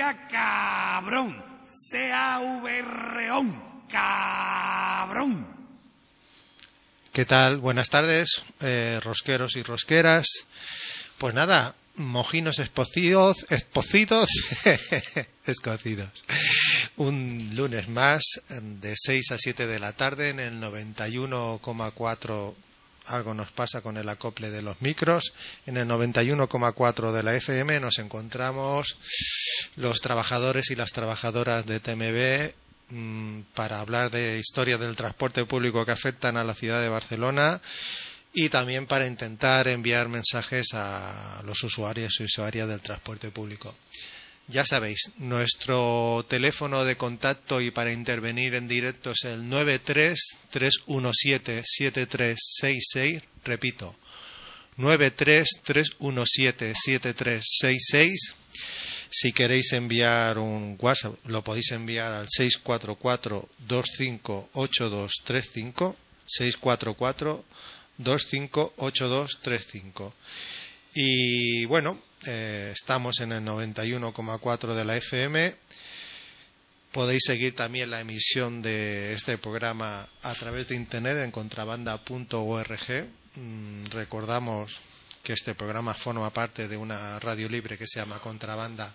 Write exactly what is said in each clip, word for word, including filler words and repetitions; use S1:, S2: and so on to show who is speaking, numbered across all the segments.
S1: sea cabrón, sea verreón, cabrón.
S2: ¿Qué tal? Buenas tardes, eh, rosqueros y rosqueras. Pues nada, mojinos espocidos, espocidos, escocidos. Un lunes más, de seis a siete de la tarde, en el noventa y uno coma cuatro. Algo nos pasa con el acople de los micros. En el noventa y uno coma cuatro de la F M nos encontramos los trabajadores y las trabajadoras de T M B mmm, para hablar de historia del transporte público que afectan a la ciudad de Barcelona y también para intentar enviar mensajes a los usuarios y usuarias del transporte público. Ya sabéis, nuestro teléfono de contacto y para intervenir en directo es el nueve tres, tres uno siete, siete tres seis seis. Repito, nueve tres, tres uno siete, siete tres seis seis. Si queréis enviar un WhatsApp, lo podéis enviar al seis cuatro cuatro, dos cinco ocho dos tres cinco. seis cuatro cuatro, dos cinco ocho dos tres cinco. Y bueno, eh, estamos en el noventa y uno coma cuatro de la F M. Podéis seguir también la emisión de este programa a través de internet en contrabanda punto org. Mm, recordamos que este programa forma parte de una radio libre que se llama contrabanda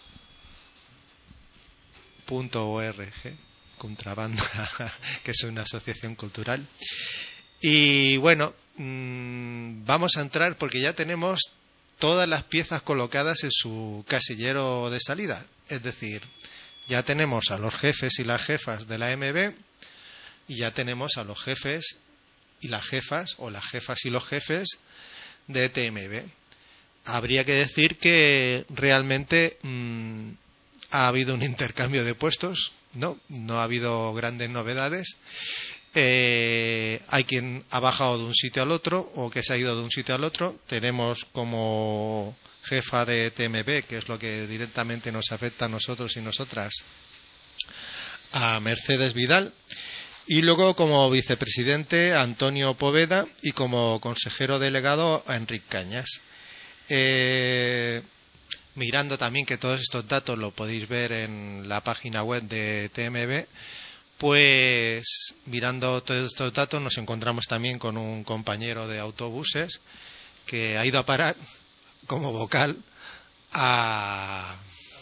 S2: punto org, Contrabanda, que es una asociación cultural. Y bueno, mmm, vamos a entrar porque ya tenemos todas las piezas colocadas en su casillero de salida. Es decir, ya tenemos a los jefes y las jefas de la M B y ya tenemos a los jefes y las jefas o las jefas y los jefes de T M B. Habría que decir que realmente mmm, ha habido un intercambio de puestos, no, no ha habido grandes novedades. Eh, hay quien ha bajado de un sitio al otro o que se ha ido de un sitio al otro. Tenemos como jefa de T M B, que es lo que directamente nos afecta a nosotros y nosotras, a Mercedes Vidal, y luego como vicepresidente a Antonio Poveda y como consejero delegado a Enric Cañas. Eh, mirando también que todos estos datos lo podéis ver en la página web de T M B. Pues mirando todos estos datos nos encontramos también con un compañero de autobuses que ha ido a parar como vocal a,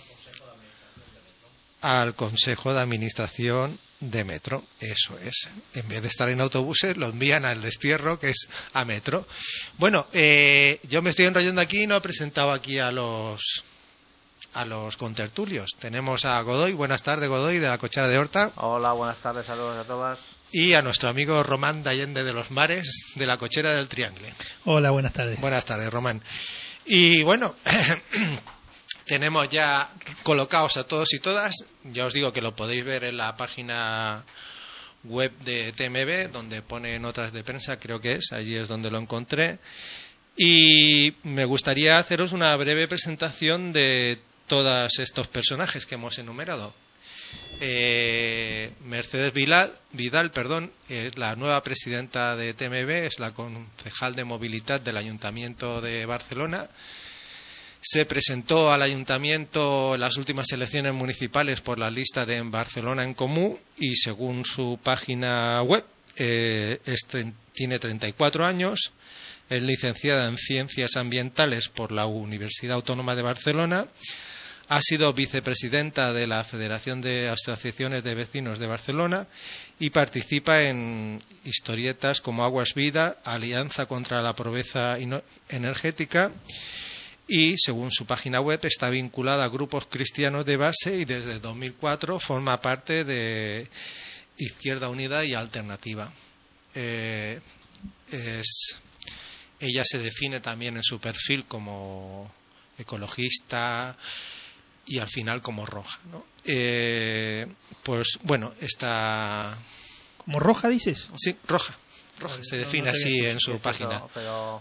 S2: al Consejo de Administración de Metro. Eso es. En vez de estar en autobuses lo envían al destierro, que es a Metro. Bueno, eh, yo me estoy enrollando aquí y no he presentado aquí a los... a los contertulios. Tenemos a Godoy. Buenas tardes, Godoy, de la Cochera de Horta.
S3: Hola, buenas tardes, saludos a todas.
S2: Y a nuestro amigo Román de Allende de los Mares, de la Cochera del Triangle.
S4: Hola, buenas tardes.
S2: Buenas tardes, Román. Y bueno, tenemos ya colocados a todos y todas. Ya os digo que lo podéis ver en la página web de T M B, donde pone notas de prensa, creo que es, allí es donde lo encontré. Y me gustaría haceros una breve presentación de todos estos personajes que hemos enumerado. Eh, Mercedes Vidal, Vidal perdón, es la nueva presidenta de T M B, es la concejal de movilidad del Ayuntamiento de Barcelona. Se presentó al Ayuntamiento en las últimas elecciones municipales por la lista de En Barcelona en Comú y según su página web eh, es, tiene treinta y cuatro años. Es licenciada en Ciencias Ambientales por la Universidad Autónoma de Barcelona. Ha sido vicepresidenta de la Federación de Asociaciones de Vecinos de Barcelona y participa en historietas como Aguas Vida, Alianza contra la Pobreza Energética y, según su página web, está vinculada a grupos cristianos de base y desde dos mil cuatro forma parte de Izquierda Unida y Alternativa. Eh, es, ella se define también en su perfil como ecologista y al final como roja, ¿no? Eh, pues bueno, está...
S4: ¿Como roja dices?
S2: Sí, roja. roja. Se define
S3: no sé
S2: así
S3: qué,
S2: en su
S3: qué es
S2: página.
S3: eso, pero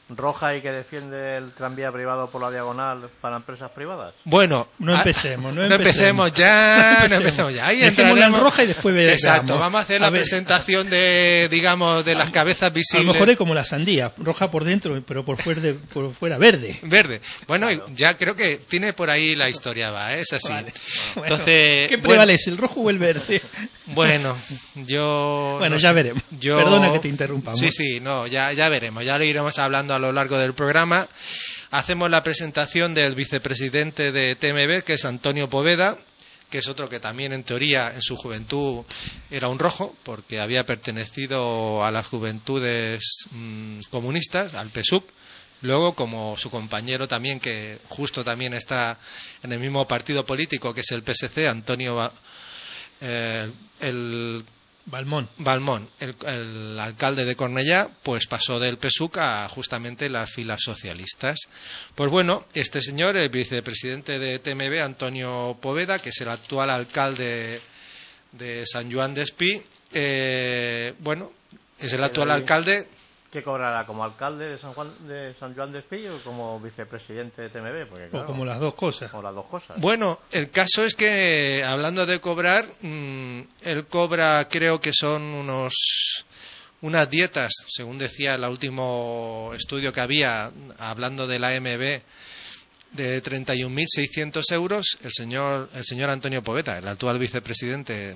S3: roja y que defiende el tranvía privado por la diagonal para empresas privadas.
S2: Bueno,
S4: no empecemos, no empecemos,
S2: empecemos ya, no empecemos ya. Ahí
S4: entraremos en roja y después veremos.
S2: Exacto, vamos a hacer a la ver. presentación de, digamos, de las cabezas visibles.
S4: A lo mejor es como la sandía, roja por dentro, pero por fuera, de, por fuera verde.
S2: Verde. Bueno, claro. Ya creo que tiene por ahí la historia, va, es así. Vale.
S4: Bueno,
S2: entonces,
S4: ¿qué prevalece, bueno, el rojo o el verde?
S2: Bueno, yo...
S4: Bueno,
S2: no
S4: ya
S2: sé.
S4: veremos.
S2: Yo...
S4: Perdona que te interrumpamos.
S2: Sí, sí, no, ya, ya veremos, ya lo iremos hablando a lo largo del programa. Hacemos la presentación del vicepresidente de T M B, que es Antonio Poveda, que es otro que también en teoría en su juventud era un rojo, porque había pertenecido a las juventudes mmm, comunistas, al P S U C. Luego, como su compañero también, que justo también está en el mismo partido político, que es el P S C, Antonio Ba- eh, el
S4: Balmón,
S2: Balmón el, el alcalde de Cornellá, pues pasó del P S U C a justamente las filas socialistas. Pues bueno, este señor, el vicepresidente de T M B, Antonio Poveda, que es el actual alcalde de San Joan Despí, eh, bueno, es el actual alcalde.
S3: ¿Qué cobrará? ¿Como alcalde de San Juan de San Joan Despí o como vicepresidente de T M B? Porque, claro,
S4: o como las dos cosas.
S3: Como las dos cosas.
S2: Bueno, el caso es que, hablando de cobrar, mmm, él cobra, creo que son unos unas dietas, según decía el último estudio que había, hablando de la A M B, de treinta y un mil seiscientos euros. El señor, el señor Antonio Poveda, el actual vicepresidente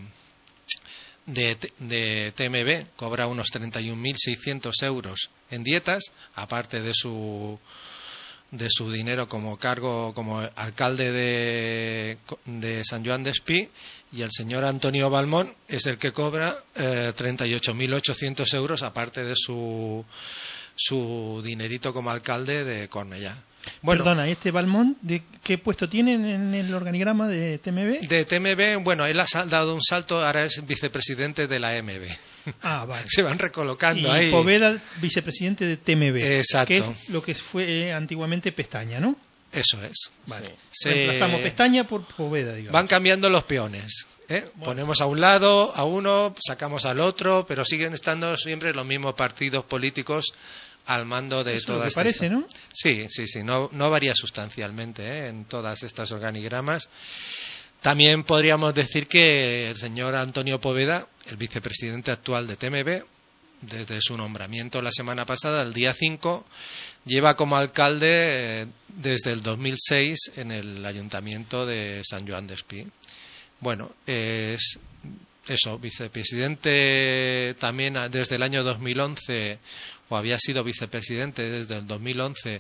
S2: De, de T M B, cobra unos treinta y un mil seiscientos euros en dietas, aparte de su de su dinero como cargo como alcalde de, de San Joan Despí, y el señor Antonio Balmón es el que cobra eh, treinta y ocho mil ochocientos euros, aparte de su su dinerito como alcalde de Cornellá. Bueno,
S4: perdona, ¿este Balmón de qué puesto tiene en el organigrama de T M B?
S2: De T M B, bueno, él ha dado un salto, ahora es vicepresidente de la A M B.
S4: Ah, vale.
S2: Se van recolocando
S4: y
S2: ahí.
S4: Poveda, vicepresidente de T M B.
S2: Exacto.
S4: Que es lo que fue eh, antiguamente Pestaña, ¿no?
S2: Eso es.
S4: Vale.
S2: Se...
S4: Reemplazamos Pestaña por Poveda, digamos.
S2: Van cambiando los peones. ¿eh? Bueno. Ponemos a un lado, a uno, sacamos al otro, pero siguen estando siempre los mismos partidos políticos al mando de
S4: Eso
S2: toda
S4: es lo que
S2: esta
S4: parece,
S2: historia.
S4: ¿no?
S2: Sí, sí, sí, no, no varía sustancialmente ¿eh? en todas estas organigramas. También podríamos decir que el señor Antonio Poveda, el vicepresidente actual de T M B, desde su nombramiento la semana pasada, el día cinco, lleva como alcalde eh, desde el dos mil seis en el ayuntamiento de San Joan Despí. Bueno, es eso, vicepresidente también desde el año dos mil once, o había sido vicepresidente desde el dos mil once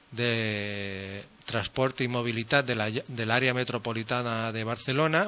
S2: de Transporte y Movilidad de la, del área metropolitana de Barcelona,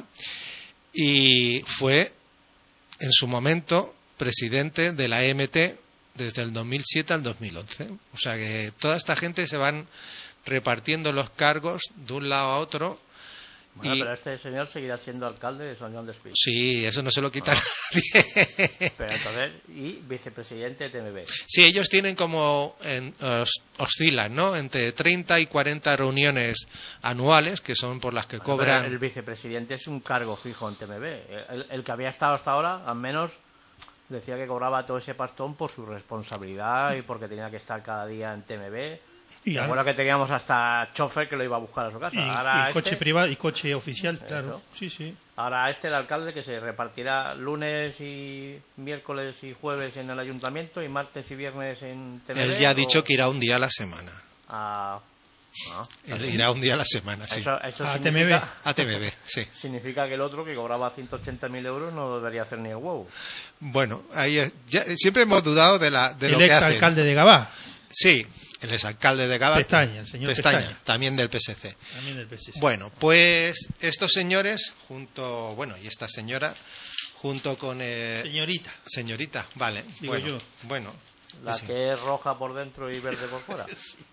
S2: y fue en su momento presidente de la E M T desde el dos mil siete al dos mil once. O sea que toda esta gente se van repartiendo los cargos de un lado a otro.
S3: Bueno,
S2: y...
S3: pero este señor seguirá siendo alcalde de San Joan Despí.
S2: Sí, eso no se lo quita
S3: no.
S2: nadie.
S3: Pero entonces, y vicepresidente de T M B.
S2: Sí, ellos tienen como, en, os, oscilan, ¿no? Entre treinta y cuarenta reuniones anuales, que son por las que
S3: Bueno,
S2: cobran.
S3: el vicepresidente es un cargo fijo en T M B. El, el que había estado hasta ahora, al menos, decía que cobraba todo ese pastón por su responsabilidad y porque tenía que estar cada día en T M B. Y bueno, que teníamos hasta chofer que lo iba a buscar a su casa.
S4: Y,
S3: ahora
S4: y
S3: este,
S4: coche privado y coche oficial,
S3: eso.
S4: Claro. Sí, sí.
S3: Ahora este, el alcalde, que se repartirá lunes y miércoles y jueves en el ayuntamiento y martes y viernes en T M B.
S2: Él ya ha
S3: o...
S2: dicho que irá un día a la semana.
S3: A... No,
S2: Él irá un día a la semana, sí.
S3: Eso, eso
S4: a
S3: significa...
S4: T M B.
S2: A T M B, sí.
S3: Significa que el otro, que cobraba ciento ochenta mil euros, no debería hacer ni el huevo.
S2: Bueno, ahí es, ya, siempre hemos dudado de, la, de
S4: el
S2: lo que
S4: ex
S2: hacen.
S4: alcalde de Gabá.
S2: Sí, el exalcalde de Gabá.
S4: Pestaña, el señor
S2: Pestaña,
S4: Pestaña.
S2: también del P S C.
S4: También del P S C.
S2: Bueno, pues estos señores, junto, bueno, y esta señora, junto con... Eh,
S4: Señorita.
S2: Señorita, vale.
S4: Digo
S2: bueno,
S4: yo.
S2: Bueno.
S3: La
S2: sí.
S3: que es roja por dentro y verde por fuera.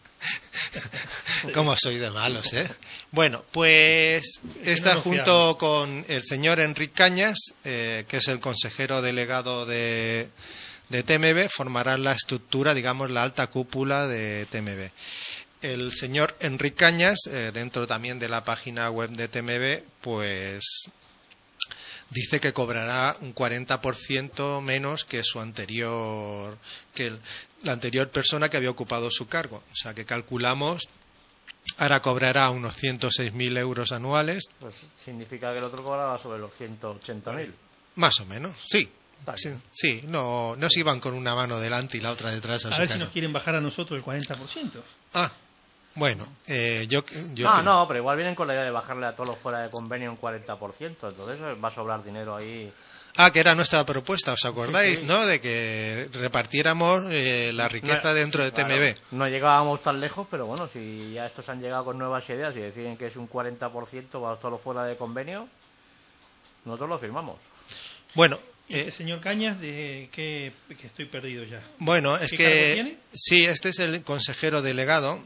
S2: ¿Cómo soy de malos, eh? Bueno, pues está
S4: no
S2: junto con el señor Enrique Cañas, eh, que es el consejero delegado de, de T M B, formarán la estructura, digamos, la alta cúpula de T M B. El señor Enrique Cañas, eh, dentro también de la página web de T M B, pues dice que cobrará un cuarenta por ciento menos que su anterior, que el, la anterior persona que había ocupado su cargo. O sea que calculamos, ahora cobrará unos ciento seis mil euros anuales.
S3: Pues significa que el otro cobraba sobre los ciento ochenta mil.
S2: Más o menos, sí. Sí, sí, no, no se iban con una mano delante y la otra detrás. A,
S4: a
S2: su
S4: ver
S2: casa.
S4: Si nos quieren bajar a nosotros el cuarenta por ciento.
S2: Ah, bueno, eh, yo, yo...
S3: No, no, pero igual vienen con la idea de bajarle a todos los fuera de convenio un cuarenta por ciento, entonces va a sobrar dinero ahí.
S2: Ah, que era nuestra propuesta, ¿os acordáis?
S3: Sí, sí.
S2: ¿No? De que repartiéramos eh, la riqueza no, dentro de claro, T M B.
S3: No llegábamos tan lejos, pero bueno, si ya estos han llegado con nuevas ideas y deciden que es un cuarenta por ciento para todos los fuera de convenio, nosotros lo firmamos.
S2: Bueno...
S4: Este eh, señor Cañas, de que, que estoy perdido ya.
S2: Bueno, es
S4: ¿Qué
S2: que
S4: cargo tiene?
S2: Sí, este es el consejero delegado.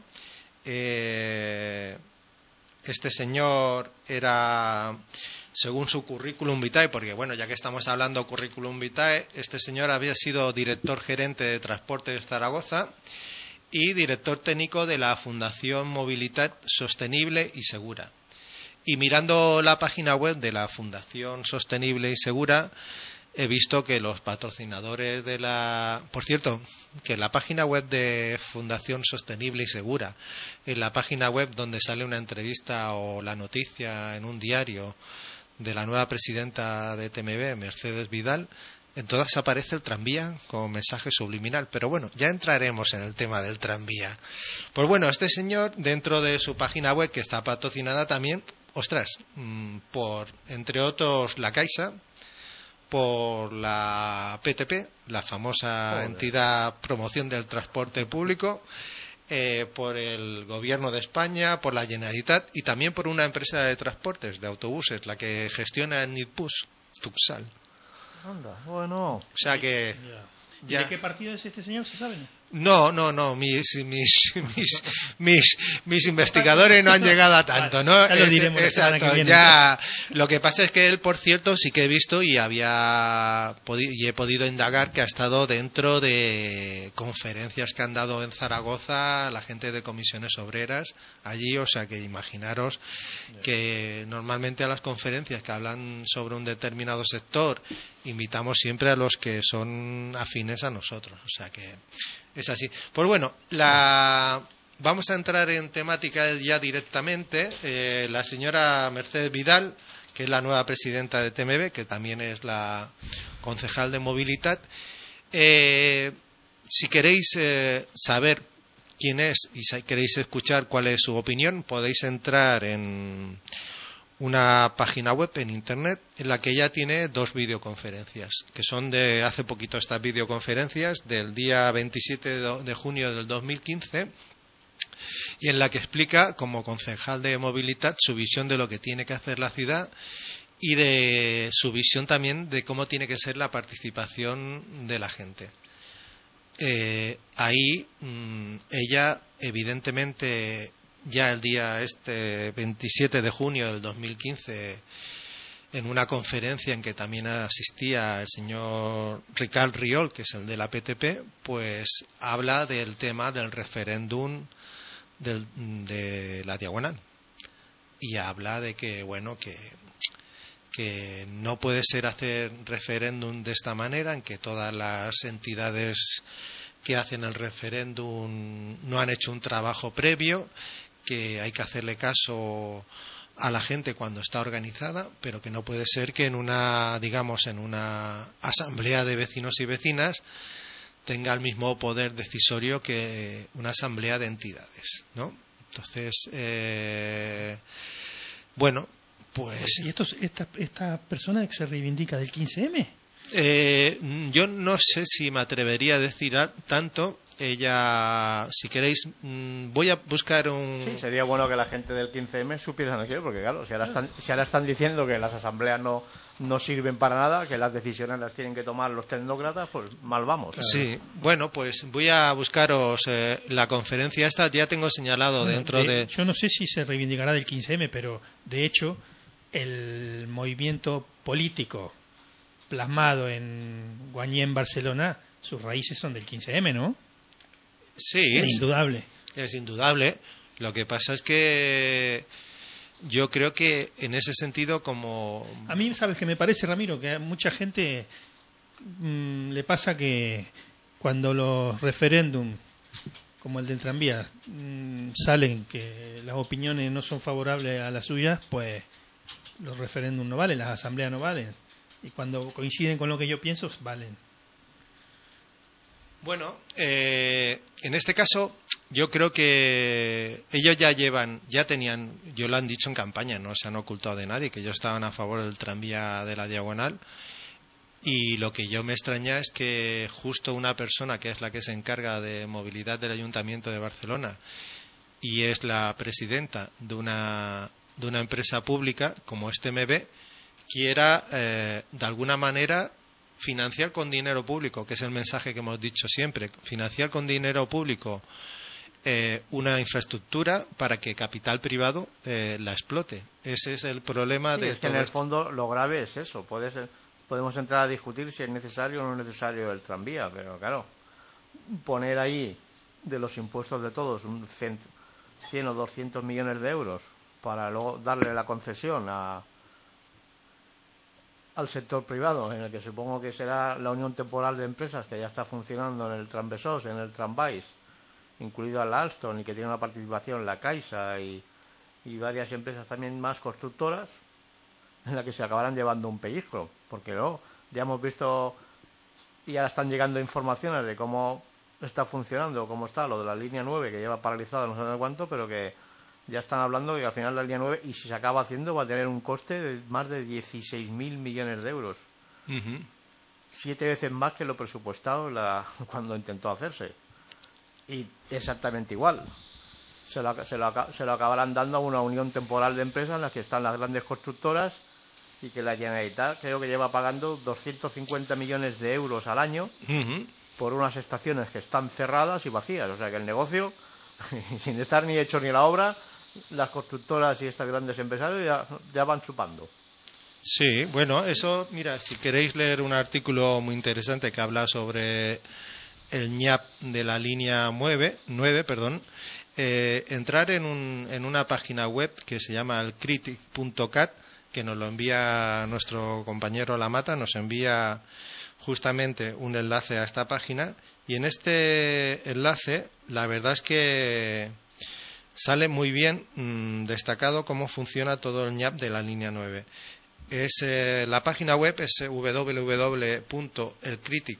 S2: Eh, este señor era, según su currículum vitae, porque bueno, ya que estamos hablando currículum vitae, este señor había sido director gerente de Transportes de Zaragoza y director técnico de la Fundación Movilidad Sostenible y Segura. Y mirando la página web de la Fundación Sostenible y Segura, he visto que los patrocinadores de la... Por cierto, que en la página web de Fundación Sostenible y Segura, en la página web donde sale una entrevista o la noticia en un diario de la nueva presidenta de T M B, Mercedes Vidal, en todas aparece el tranvía como mensaje subliminal. Pero bueno, ya entraremos en el tema del tranvía. Pues bueno, este señor, dentro de su página web, que está patrocinada también, ostras, por, entre otros, la Caixa, por la P T P, la famosa Joder. entidad promoción del transporte público, eh, por el Gobierno de España, por la Generalitat y también por una empresa de transportes, de autobuses, la que gestiona el Nitbus, Tuxal.
S3: Anda, bueno.
S2: O sea que...
S4: ¿Y ya. ¿De qué partido es este señor, se sabe?
S2: No, no, no, mis mis mis mis, mis investigadores no han llegado a tanto, ¿no?
S4: Ya lo diremos.
S2: Exacto, ya. Lo que pasa es que él, por cierto, sí que he visto y había y he podido indagar que ha estado dentro de conferencias que han dado en Zaragoza la gente de comisiones obreras allí, o sea que imaginaros que normalmente a las conferencias que hablan sobre un determinado sector invitamos siempre a los que son afines a nosotros, o sea que es así. Pues bueno, la... vamos a entrar en temática ya directamente. Eh, la señora Mercedes Vidal, que es la nueva presidenta de T M B, que también es la concejal de Movilidad. Eh, si queréis eh, saber quién es y si queréis escuchar cuál es su opinión, podéis entrar en una página web en internet en la que ella tiene dos videoconferencias, que son de hace poquito estas videoconferencias, del día veintisiete de junio del dos mil quince, y en la que explica, como concejal de movilidad, su visión de lo que tiene que hacer la ciudad y de su visión también de cómo tiene que ser la participación de la gente. Eh, ahí mmm, ella evidentemente ya el día este veintisiete de junio del dos mil quince, en una conferencia en que también asistía el señor Ricard Riol, que es el de la P T P, pues habla del tema del referéndum del, de la diagonal y habla de que bueno que que no puede ser hacer referéndum de esta manera, en que todas las entidades que hacen el referéndum no han hecho un trabajo previo, que hay que hacerle caso a la gente cuando está organizada, pero que no puede ser que en una, digamos, en una asamblea de vecinos y vecinas tenga el mismo poder decisorio que una asamblea de entidades, ¿no? Entonces, eh, bueno, pues...
S4: ¿Y estos, esta, esta persona que se reivindica del quince eme?
S2: Eh, yo no sé si me atrevería a decir tanto. Ella, si queréis, voy a buscar un...
S3: Sí, sería bueno que la gente del quince eme supiera no quiero, porque claro, si ahora están, si ahora están diciendo que las asambleas no, no sirven para nada, que las decisiones las tienen que tomar los tecnócratas, pues mal vamos.
S2: Sí, ¿sabes? Bueno, pues voy a buscaros eh, la conferencia esta, ya tengo señalado bueno, dentro de, de...
S4: Yo no sé si se reivindicará del quince eme, pero de hecho el movimiento político plasmado en Guañé, en Barcelona, sus raíces son del quince eme, ¿no?
S2: Sí,
S4: es indudable.
S2: Es indudable. Lo que pasa es que yo creo que en ese sentido, como...
S4: A mí, ¿sabes qué me parece, Ramiro? Que a mucha gente mmm, le pasa que cuando los referéndum, como el del tranvía, mmm, salen que las opiniones no son favorables a las suyas, pues los referéndum no valen, las asambleas no valen. Y cuando coinciden con lo que yo pienso, valen.
S2: Bueno, eh, en este caso yo creo que ellos ya llevan, ya tenían, yo lo han dicho en campaña, no se han ocultado de nadie, que ellos estaban a favor del tranvía de la Diagonal, y lo que yo me extraña es que justo una persona que es la que se encarga de movilidad del Ayuntamiento de Barcelona y es la presidenta de una, de una empresa pública como es T M B, quiera eh, de alguna manera financiar con dinero público, que es el mensaje que hemos dicho siempre, financiar con dinero público eh, una infraestructura para que capital privado eh, la explote. Ese es el problema
S3: sí,
S2: de
S3: es que en el fondo lo grave es eso. Puede ser, podemos entrar a discutir si es necesario o no es necesario el tranvía, pero claro, poner ahí de los impuestos de todos un cien o doscientos millones de euros para luego darle la concesión a al sector privado, en el que supongo que será la unión temporal de empresas que ya está funcionando en el Trambesos, en el Tramvais, incluido la Alstom, y que tiene una participación la Caixa y, y varias empresas también más constructoras, en la que se acabarán llevando un pellizco, porque luego ya hemos visto y ahora están llegando informaciones de cómo está funcionando, cómo está lo de la línea nueve, que lleva paralizada no sé de cuánto, pero que ya están hablando que al final la línea nueve, y si se acaba haciendo, va a tener un coste de más de dieciséis mil millones de euros. Uh-huh. Siete veces más que lo presupuestado la, cuando intentó hacerse. Y exactamente igual. Se lo, se, lo, se lo acabarán dando a una unión temporal de empresas en las que están las grandes constructoras, y que la Generalitat creo que lleva pagando doscientos cincuenta millones de euros al año uh-huh. por unas estaciones que están cerradas y vacías. O sea que el negocio, sin estar ni hecho ni la obra, las constructoras y estas grandes empresarios ya, ya van chupando.
S2: Sí, bueno, eso, mira, si queréis leer un artículo muy interesante que habla sobre el ñap de la línea nueve, nueve perdón, eh, entrar en, un, en una página web que se llama el critic punto cat, que nos lo envía nuestro compañero Lamata, nos envía justamente un enlace a esta página, y en este enlace la verdad es que sale muy bien mmm, destacado cómo funciona todo el ñap de la línea nueve. Es, eh, la página web es w w w punto el critic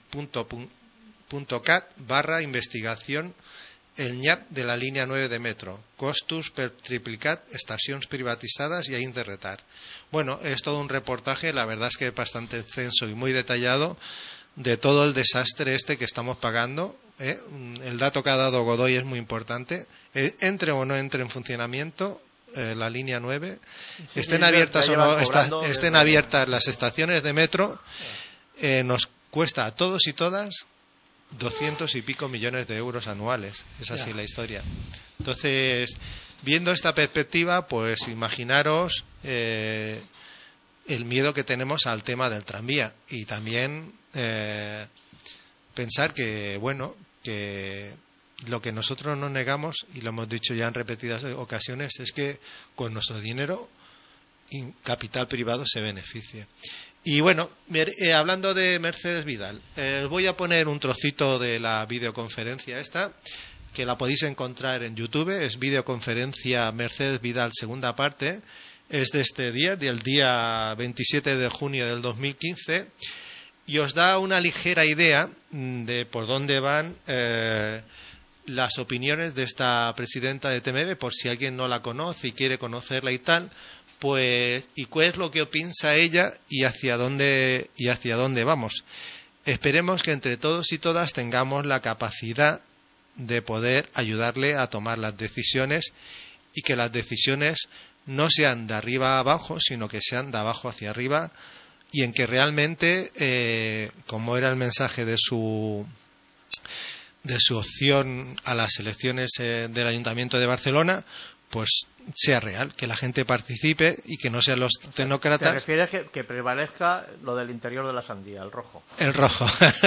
S2: punto cat barra investigación el ñap de la línea nueve de metro, costos per triplicat, estacions privatizadas y ahí de retar. Bueno, es todo un reportaje, la verdad es que es bastante extenso y muy detallado de todo el desastre este que estamos pagando. ¿Eh? El dato que ha dado Godoy es muy importante. Eh, entre o no entre en funcionamiento eh, la línea nueve, sí, estén abiertas o no esta, estén abiertas las estaciones de metro, eh, nos cuesta a todos y todas doscientos y pico millones de euros anuales. Es así ya la historia. Entonces, viendo esta perspectiva, pues imaginaros eh, el miedo que tenemos al tema del tranvía, y también eh, pensar que, bueno, que lo que nosotros nos negamos, y lo hemos dicho ya en repetidas ocasiones, es que con nuestro dinero capital privado se beneficie. Y bueno, eh, hablando de Mercedes Vidal, eh, os voy a poner un trocito de la videoconferencia esta, que la podéis encontrar en YouTube. Es videoconferencia Mercedes Vidal segunda parte, es de este día, del día veintisiete de junio del dos mil quince, y os da una ligera idea de por dónde van eh, las opiniones de esta presidenta de T M B, por si alguien no la conoce y quiere conocerla y tal, pues, y cuál es lo que piensa ella y hacia dónde y hacia dónde vamos. Esperemos que entre todos y todas tengamos la capacidad de poder ayudarle a tomar las decisiones, y que las decisiones no sean de arriba a abajo, sino que sean de abajo hacia arriba, y en que realmente, eh, como era el mensaje de su de su opción a las elecciones eh, del Ayuntamiento de Barcelona, pues sea real, que la gente participe y que no sean los tecnócratas.
S3: ¿Te refieres que, que prevalezca lo del interior de la sandía, el rojo?
S2: El rojo.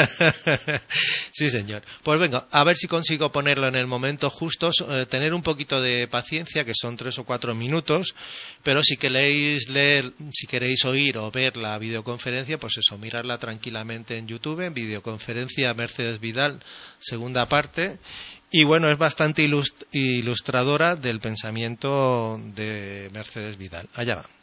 S2: Sí, señor. Pues venga, a ver si consigo ponerlo en el momento justo, eh, tener un poquito de paciencia, que son tres o cuatro minutos, pero si queréis leer, si queréis oír o ver la videoconferencia, pues eso, mirarla tranquilamente en YouTube, en videoconferencia Mercedes Vidal, segunda parte. Y bueno, es bastante ilust- ilustradora del pensamiento de Mercedes Vidal. Allá va.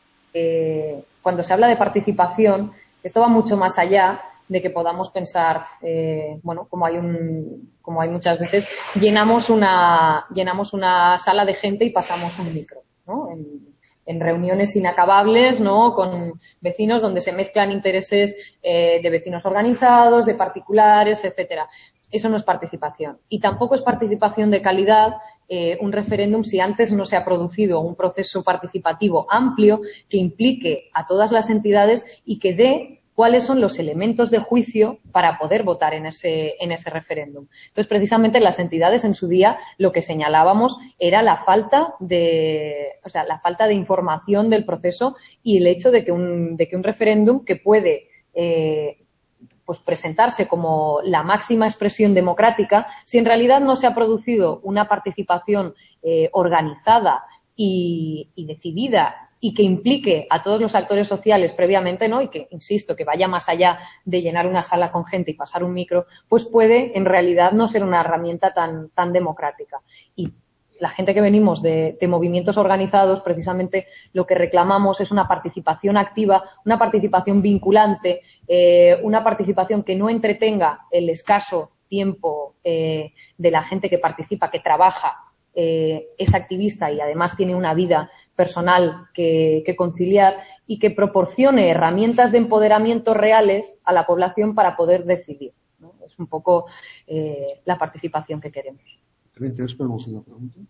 S5: Eh, cuando se habla de participación, esto va mucho más allá de que podamos pensar, eh, bueno, como hay un, como hay muchas veces, llenamos una, llenamos una sala de gente y pasamos un micro, ¿no? En, en reuniones inacabables, ¿no? Con vecinos donde se mezclan intereses eh, de vecinos organizados, de particulares, etcétera. Eso no es participación. Y tampoco es participación de calidad eh, un referéndum si antes no se ha producido un proceso participativo amplio que implique a todas las entidades y que dé cuáles son los elementos de juicio para poder votar en ese, en ese referéndum. Entonces, precisamente las entidades en su día lo que señalábamos era la falta de, o sea, la falta de información del proceso y el hecho de que un, de que un referéndum que puede eh, pues presentarse como la máxima expresión democrática, si en realidad no se ha producido una participación eh, organizada y, y decidida y que implique a todos los actores sociales previamente, ¿no? Y que, insisto, que vaya más allá de llenar una sala con gente y pasar un micro, pues puede en realidad no ser una herramienta tan, tan democrática. Y la gente que venimos de, de movimientos organizados, precisamente lo que reclamamos es una participación activa, una participación vinculante, eh, una participación que no entretenga el escaso tiempo eh, de la gente que participa, que trabaja, eh, es activista y además tiene una vida personal que, que conciliar y que proporcione herramientas de empoderamiento reales a la población para poder decidir, ¿no? Es un poco eh, la participación que queremos.
S6: ¿Tienes per l'última pregunta?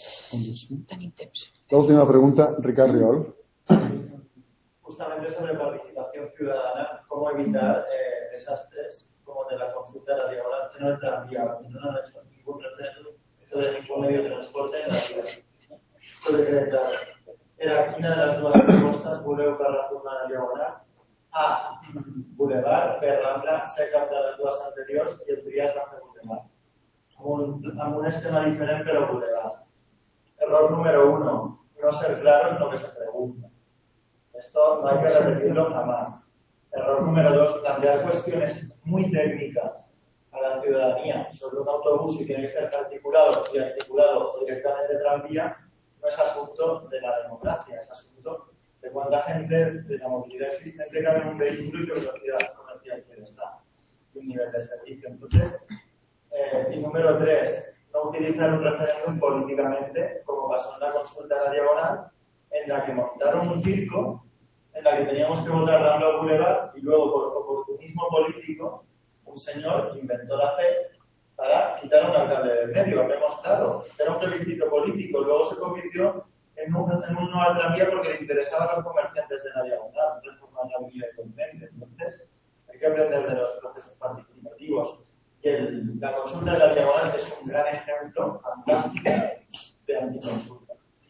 S5: Tenim temps.
S6: La última pregunta, Ricard Riol.
S7: Justamente sobre participación ciudadana, cómo evitar eh, desastres como de la consulta de la diagonal, que no el tranvía, no han hecho ningún referéndum sobre ningún medio de transporte en la ciudad. Sobre crear, era quina de les dues propostes voleu per reformar la diagonal? A. Boulevard, per Rambla, ser cap de les dues anteriors i el Trias va fer Boulevard. Amb un, amb un esquema diferent però Boulevard. Error número uno, no ser claros en lo que se pregunta. Esto no hay que repetirlo jamás. Error número dos, plantear cuestiones muy técnicas a la ciudadanía sobre un autobús si tiene que ser articulado y articulado o directamente tranvía, no es asunto de la democracia, es asunto de cuánta gente de la movilidad existente cabe en un vehículo y qué velocidad comercial quiere estar y un nivel de servicio. Entonces, eh, y número tres, no utilizar un referéndum políticamente, como pasó en la consulta de la diagonal, en la que montaron un circo, en la que teníamos que votar Rambla Boulevard y luego, por oportunismo político, un señor inventó la fe para quitar un alcalde del medio. Hablemos claro, era un plebiscito político, luego se convirtió en un, en un no al tranvía porque le interesaba a los comerciantes de la diagonal, reformar la vida económica. Entonces, hay que aprender de los procesos participativos. Y el, la consulta de la diagonal es un gran ejemplo fantástico de anticonsulta.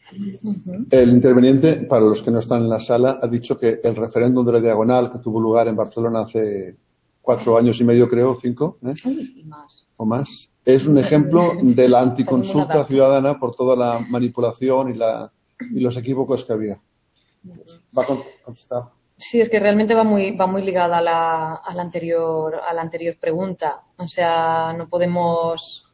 S6: El interveniente, para los que no están en la sala, ha dicho que el referéndum de la diagonal que tuvo lugar en Barcelona hace cuatro años y medio, creo, cinco, ¿eh?
S5: Y más.
S6: o más, es un ejemplo de la anticonsulta ciudadana por toda la manipulación y, la, y los equívocos que había. Va a contestar.
S5: Sí, es que realmente va muy va muy ligada a la, a la anterior a la anterior pregunta. O sea, no podemos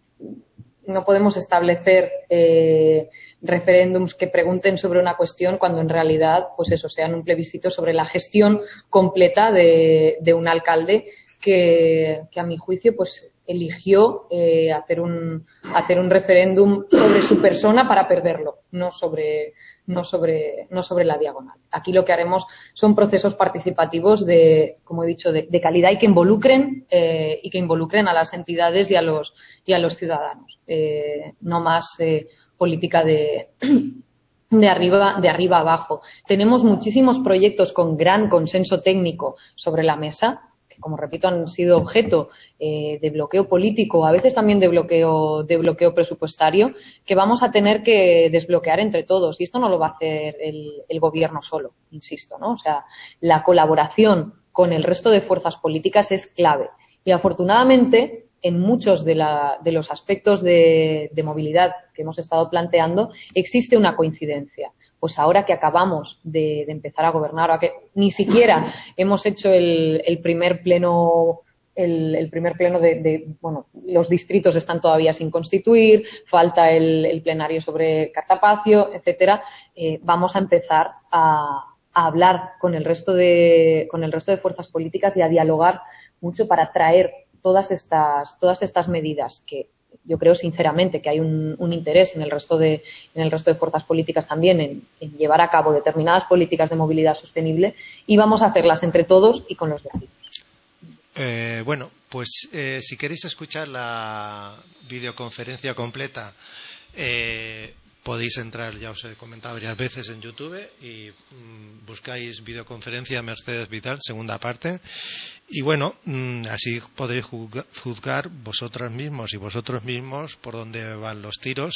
S5: no podemos establecer eh, referéndums que pregunten sobre una cuestión cuando en realidad, pues eso, sean un plebiscito sobre la gestión completa de, de un alcalde que, que a mi juicio, pues eligió eh, hacer un hacer un referéndum sobre su persona para perderlo, no sobre no sobre no sobre la diagonal. Aquí lo que haremos son procesos participativos de, como he dicho, de, de calidad y que involucren eh, y que involucren a las entidades y a los y a los ciudadanos. Eh, no más eh, política de de arriba de arriba abajo. Tenemos muchísimos proyectos con gran consenso técnico sobre la mesa que como repito han sido objeto eh, de bloqueo político, a veces también de bloqueo, de bloqueo presupuestario, que vamos a tener que desbloquear entre todos. Y esto no lo va a hacer el, el gobierno solo, insisto, ¿no? O sea, la colaboración con el resto de fuerzas políticas es clave. Y afortunadamente, en muchos de, la, de los aspectos de, de movilidad que hemos estado planteando, existe una coincidencia. Pues ahora que acabamos de, de empezar a gobernar, ahora que ni siquiera hemos hecho el, el primer pleno, el, el primer pleno de, de, bueno, los distritos están todavía sin constituir, falta el, el plenario sobre Cartapacio, etcétera, eh, vamos a empezar a, a hablar con el resto de, con el resto de fuerzas políticas y a dialogar mucho para traer todas estas, todas estas medidas que yo creo sinceramente que hay un, un interés en el resto de en el resto de fuerzas políticas también en, en llevar a cabo determinadas políticas de movilidad sostenible y vamos a hacerlas entre todos y con los vecinos.
S2: Eh, bueno, pues eh, si queréis escuchar la videoconferencia completa, eh, podéis entrar, ya os he comentado varias veces, en YouTube y mmm, buscáis videoconferencia Mercedes Vidal, segunda parte. Y bueno, mmm, así podréis juzgar vosotras mismos y vosotros mismos por dónde van los tiros.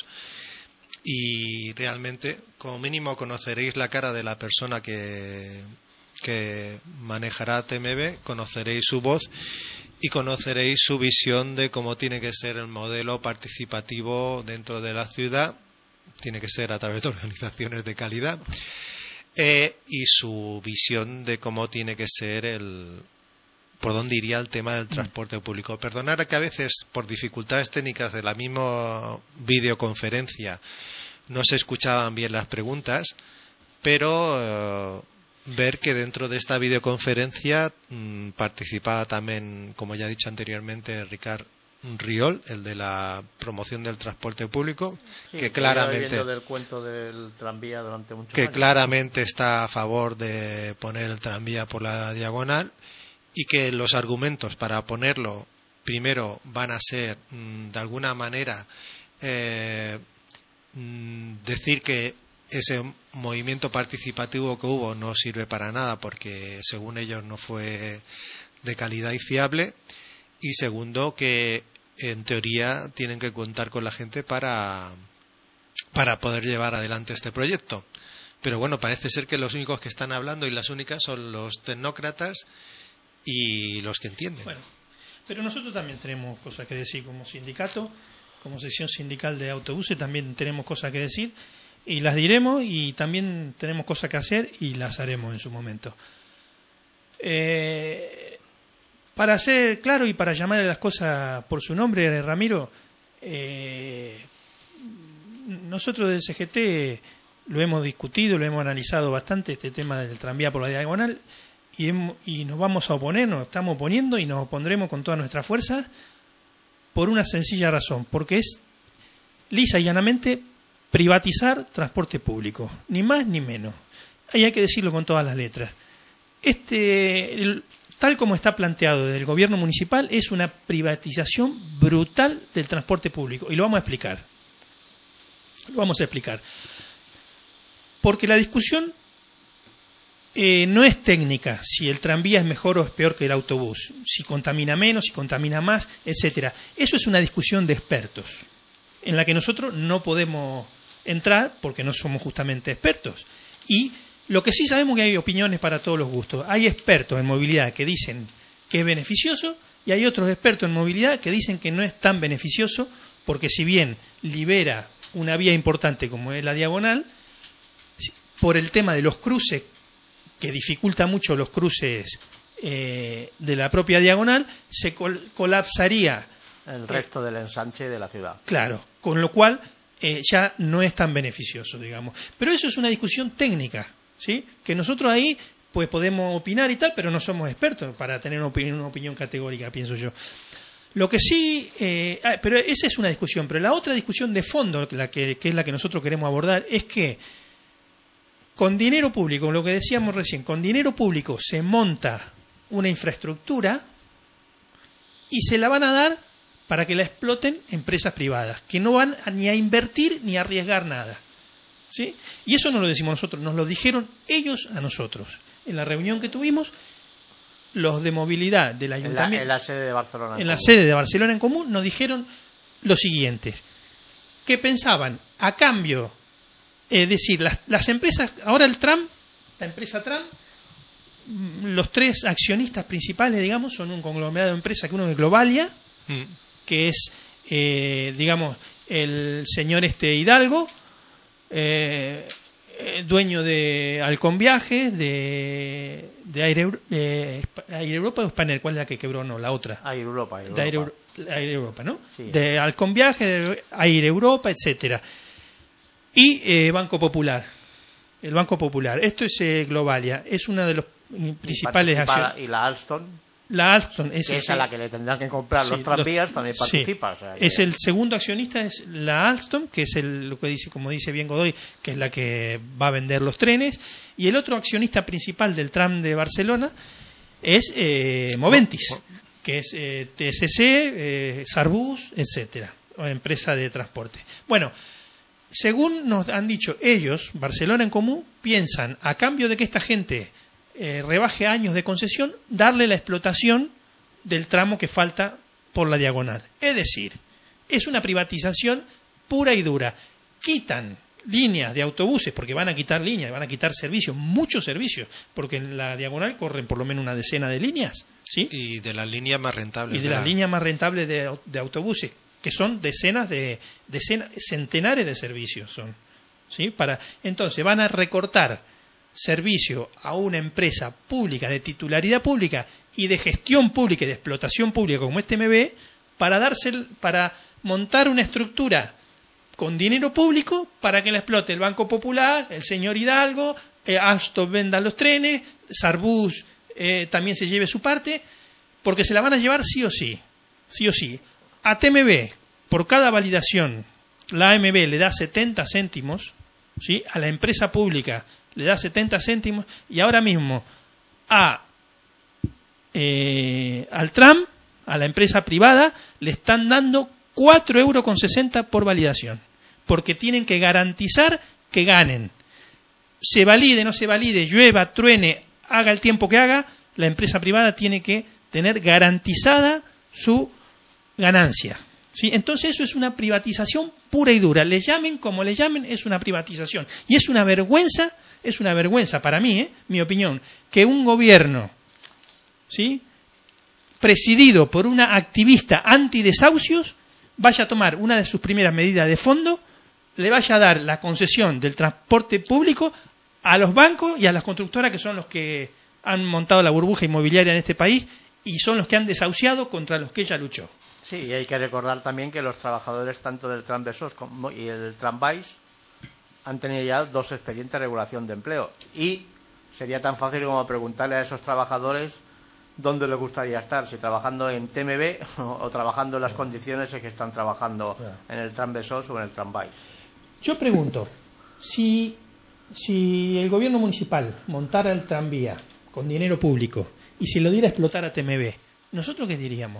S2: Y realmente, como mínimo, conoceréis la cara de la persona que, que manejará T M B, conoceréis su voz y conoceréis su visión de cómo tiene que ser el modelo participativo dentro de la ciudad. Tiene que ser a través de organizaciones de calidad eh, y su visión de cómo tiene que ser el por dónde iría el tema del transporte público. Perdonad que a veces por dificultades técnicas de la misma videoconferencia no se escuchaban bien las preguntas, pero eh, ver que dentro de esta videoconferencia mmm, participaba también, como ya he dicho anteriormente, Ricard Riol, el de la promoción del transporte público,
S3: sí,
S2: que claramente
S3: del cuento del tranvía durante muchos
S2: que
S3: años.
S2: claramente está a favor de poner el tranvía por la diagonal y que los argumentos para ponerlo primero van a ser mmm, de alguna manera eh, mmm, decir que ese movimiento participativo que hubo no sirve para nada porque según ellos no fue de calidad y fiable. Y segundo, que en teoría tienen que contar con la gente para, para poder llevar adelante este proyecto. Pero bueno, parece ser que los únicos que están hablando y las únicas son los tecnócratas y los que entienden.
S4: Bueno, pero nosotros también tenemos cosas que decir como sindicato, como sección sindical de autobuses, también tenemos cosas que decir y las diremos y también tenemos cosas que hacer y las haremos en su momento. Eh... Para ser claro y para llamar a las cosas por su nombre, Ramiro, eh, nosotros del C G T lo hemos discutido, lo hemos analizado bastante, este tema del tranvía por la diagonal, y, hemos, y nos vamos a oponer, nos estamos oponiendo y nos opondremos con toda nuestra fuerza por una sencilla razón, porque es lisa y llanamente privatizar transporte público, ni más ni menos. Ahí hay que decirlo con todas las letras. Este... El, Tal como está planteado desde el gobierno municipal, es una privatización brutal del transporte público. Y lo vamos a explicar. Lo vamos a explicar. Porque la discusión eh, no es técnica, si el tranvía es mejor o es peor que el autobús, si contamina menos, si contamina más, etcétera. Eso es una discusión de expertos, en la que nosotros no podemos entrar porque no somos justamente expertos. Y lo que sí sabemos es que hay opiniones para todos los gustos. Hay expertos en movilidad que dicen que es beneficioso y hay otros expertos en movilidad que dicen que no es tan beneficioso porque si bien libera una vía importante como es la diagonal, por el tema de los cruces, que dificulta mucho los cruces eh, de la propia diagonal, se col- colapsaría
S3: el resto
S4: eh,
S3: del ensanche de la ciudad.
S4: Claro, con lo cual eh, ya no es tan beneficioso, digamos. Pero eso es una discusión técnica. ¿Sí? Que nosotros ahí pues podemos opinar y tal, pero no somos expertos para tener una opinión, una opinión categórica, pienso yo. Lo que sí, eh, ah, pero esa es una discusión, pero la otra discusión de fondo, la que, que es la que nosotros queremos abordar, es que con dinero público, lo que decíamos recién, con dinero público se monta una infraestructura y se la van a dar para que la exploten empresas privadas, que no van a, ni a invertir ni a arriesgar nada. ¿Sí? Y eso no lo decimos nosotros, nos lo dijeron ellos a nosotros. En la reunión que tuvimos, los de movilidad del ayuntamiento,
S3: en la, en la sede de Barcelona en,
S4: en
S3: común.
S4: la sede de Barcelona en Común, nos dijeron lo siguiente, que pensaban a cambio, es eh, decir, las, las empresas, ahora el tram, la empresa tram, los tres accionistas principales, digamos, son un conglomerado de empresas, que uno es Globalia, mm. que es, eh, digamos, el señor este Hidalgo, eh, dueño de Halcón Viajes, de, de Aire, eh, Aire Europa o Spanair, ¿cuál es la que quebró? No, la otra.
S3: Aire Europa. Aire
S4: de Aire,
S3: Europa.
S4: Aire Europa, ¿no?
S3: Sí.
S4: De Halcón Viajes, de Aire Europa, etcétera. Y eh, Banco Popular. El Banco Popular. Esto es eh, Globalia. Es una de los principales acciones.
S3: Y la Alstom.
S4: La Alstom es,
S3: que es a la que le tendrán que comprar
S4: sí,
S3: los tranvías,
S4: los,
S3: también participa.
S4: Sí.
S3: O sea, que...
S4: Es el segundo accionista, es la Alstom, que es el, lo que dice, como dice bien Godoy, que es la que va a vender los trenes, y el otro accionista principal del tram de Barcelona es eh, Moventis, que es eh, T S C, eh, Sarbus, etcétera, o empresa de transporte. Bueno, según nos han dicho ellos, Barcelona en Común, piensan, a cambio de que esta gente Eh, rebaje años de concesión, darle la explotación del tramo que falta por la diagonal. Es decir, es una privatización pura y dura. Quitan líneas de autobuses, porque van a quitar líneas, van a quitar servicios, muchos servicios, porque en la diagonal corren por lo menos una decena de líneas, ¿sí?
S2: Y de las líneas más rentables.
S4: Y de, de las la... líneas más rentables de, de autobuses, que son decenas de, decenas, centenares de servicios son, ¿sí? Para, entonces van a recortar servicio a una empresa pública de titularidad pública y de gestión pública y de explotación pública como es T M B para darse para montar una estructura con dinero público para que la explote el Banco Popular, el señor Hidalgo, eh, Alstom venda los trenes, Sarbus eh, también se lleve su parte, porque se la van a llevar sí o sí, sí o sí. A T M B, por cada validación, la A M B le da setenta céntimos, ¿sí? A la empresa pública le da setenta céntimos, y ahora mismo a eh, al tram, a la empresa privada, le están dando cuatro euros con sesenta por validación, porque tienen que garantizar que ganen. Se valide, no se valide, llueva, truene, haga el tiempo que haga, la empresa privada tiene que tener garantizada su ganancia. ¿Sí? Entonces eso es una privatización pura y dura. Le llamen como le llamen, es una privatización. Y es una vergüenza, es una vergüenza para mí, ¿eh? Mi opinión, que un gobierno, ¿sí?, presidido por una activista antidesahucios vaya a tomar una de sus primeras medidas de fondo, le vaya a dar la concesión del transporte público a los bancos y a las constructoras, que son los que han montado la burbuja inmobiliaria en este país y son los que han desahuciado contra los que ella luchó.
S3: Sí, y hay que recordar también que los trabajadores tanto del Tram Besós como y el Trambaix han tenido ya dos expedientes de regulación de empleo, y sería tan fácil como preguntarle a esos trabajadores dónde les gustaría estar, si trabajando en T M B o, o trabajando en las condiciones en que están trabajando en el Tram Besós o en el Trambaix.
S4: Yo pregunto, si, si el gobierno municipal montara el tranvía con dinero público y se lo diera a explotar a T M B, ¿nosotros qué diríamos?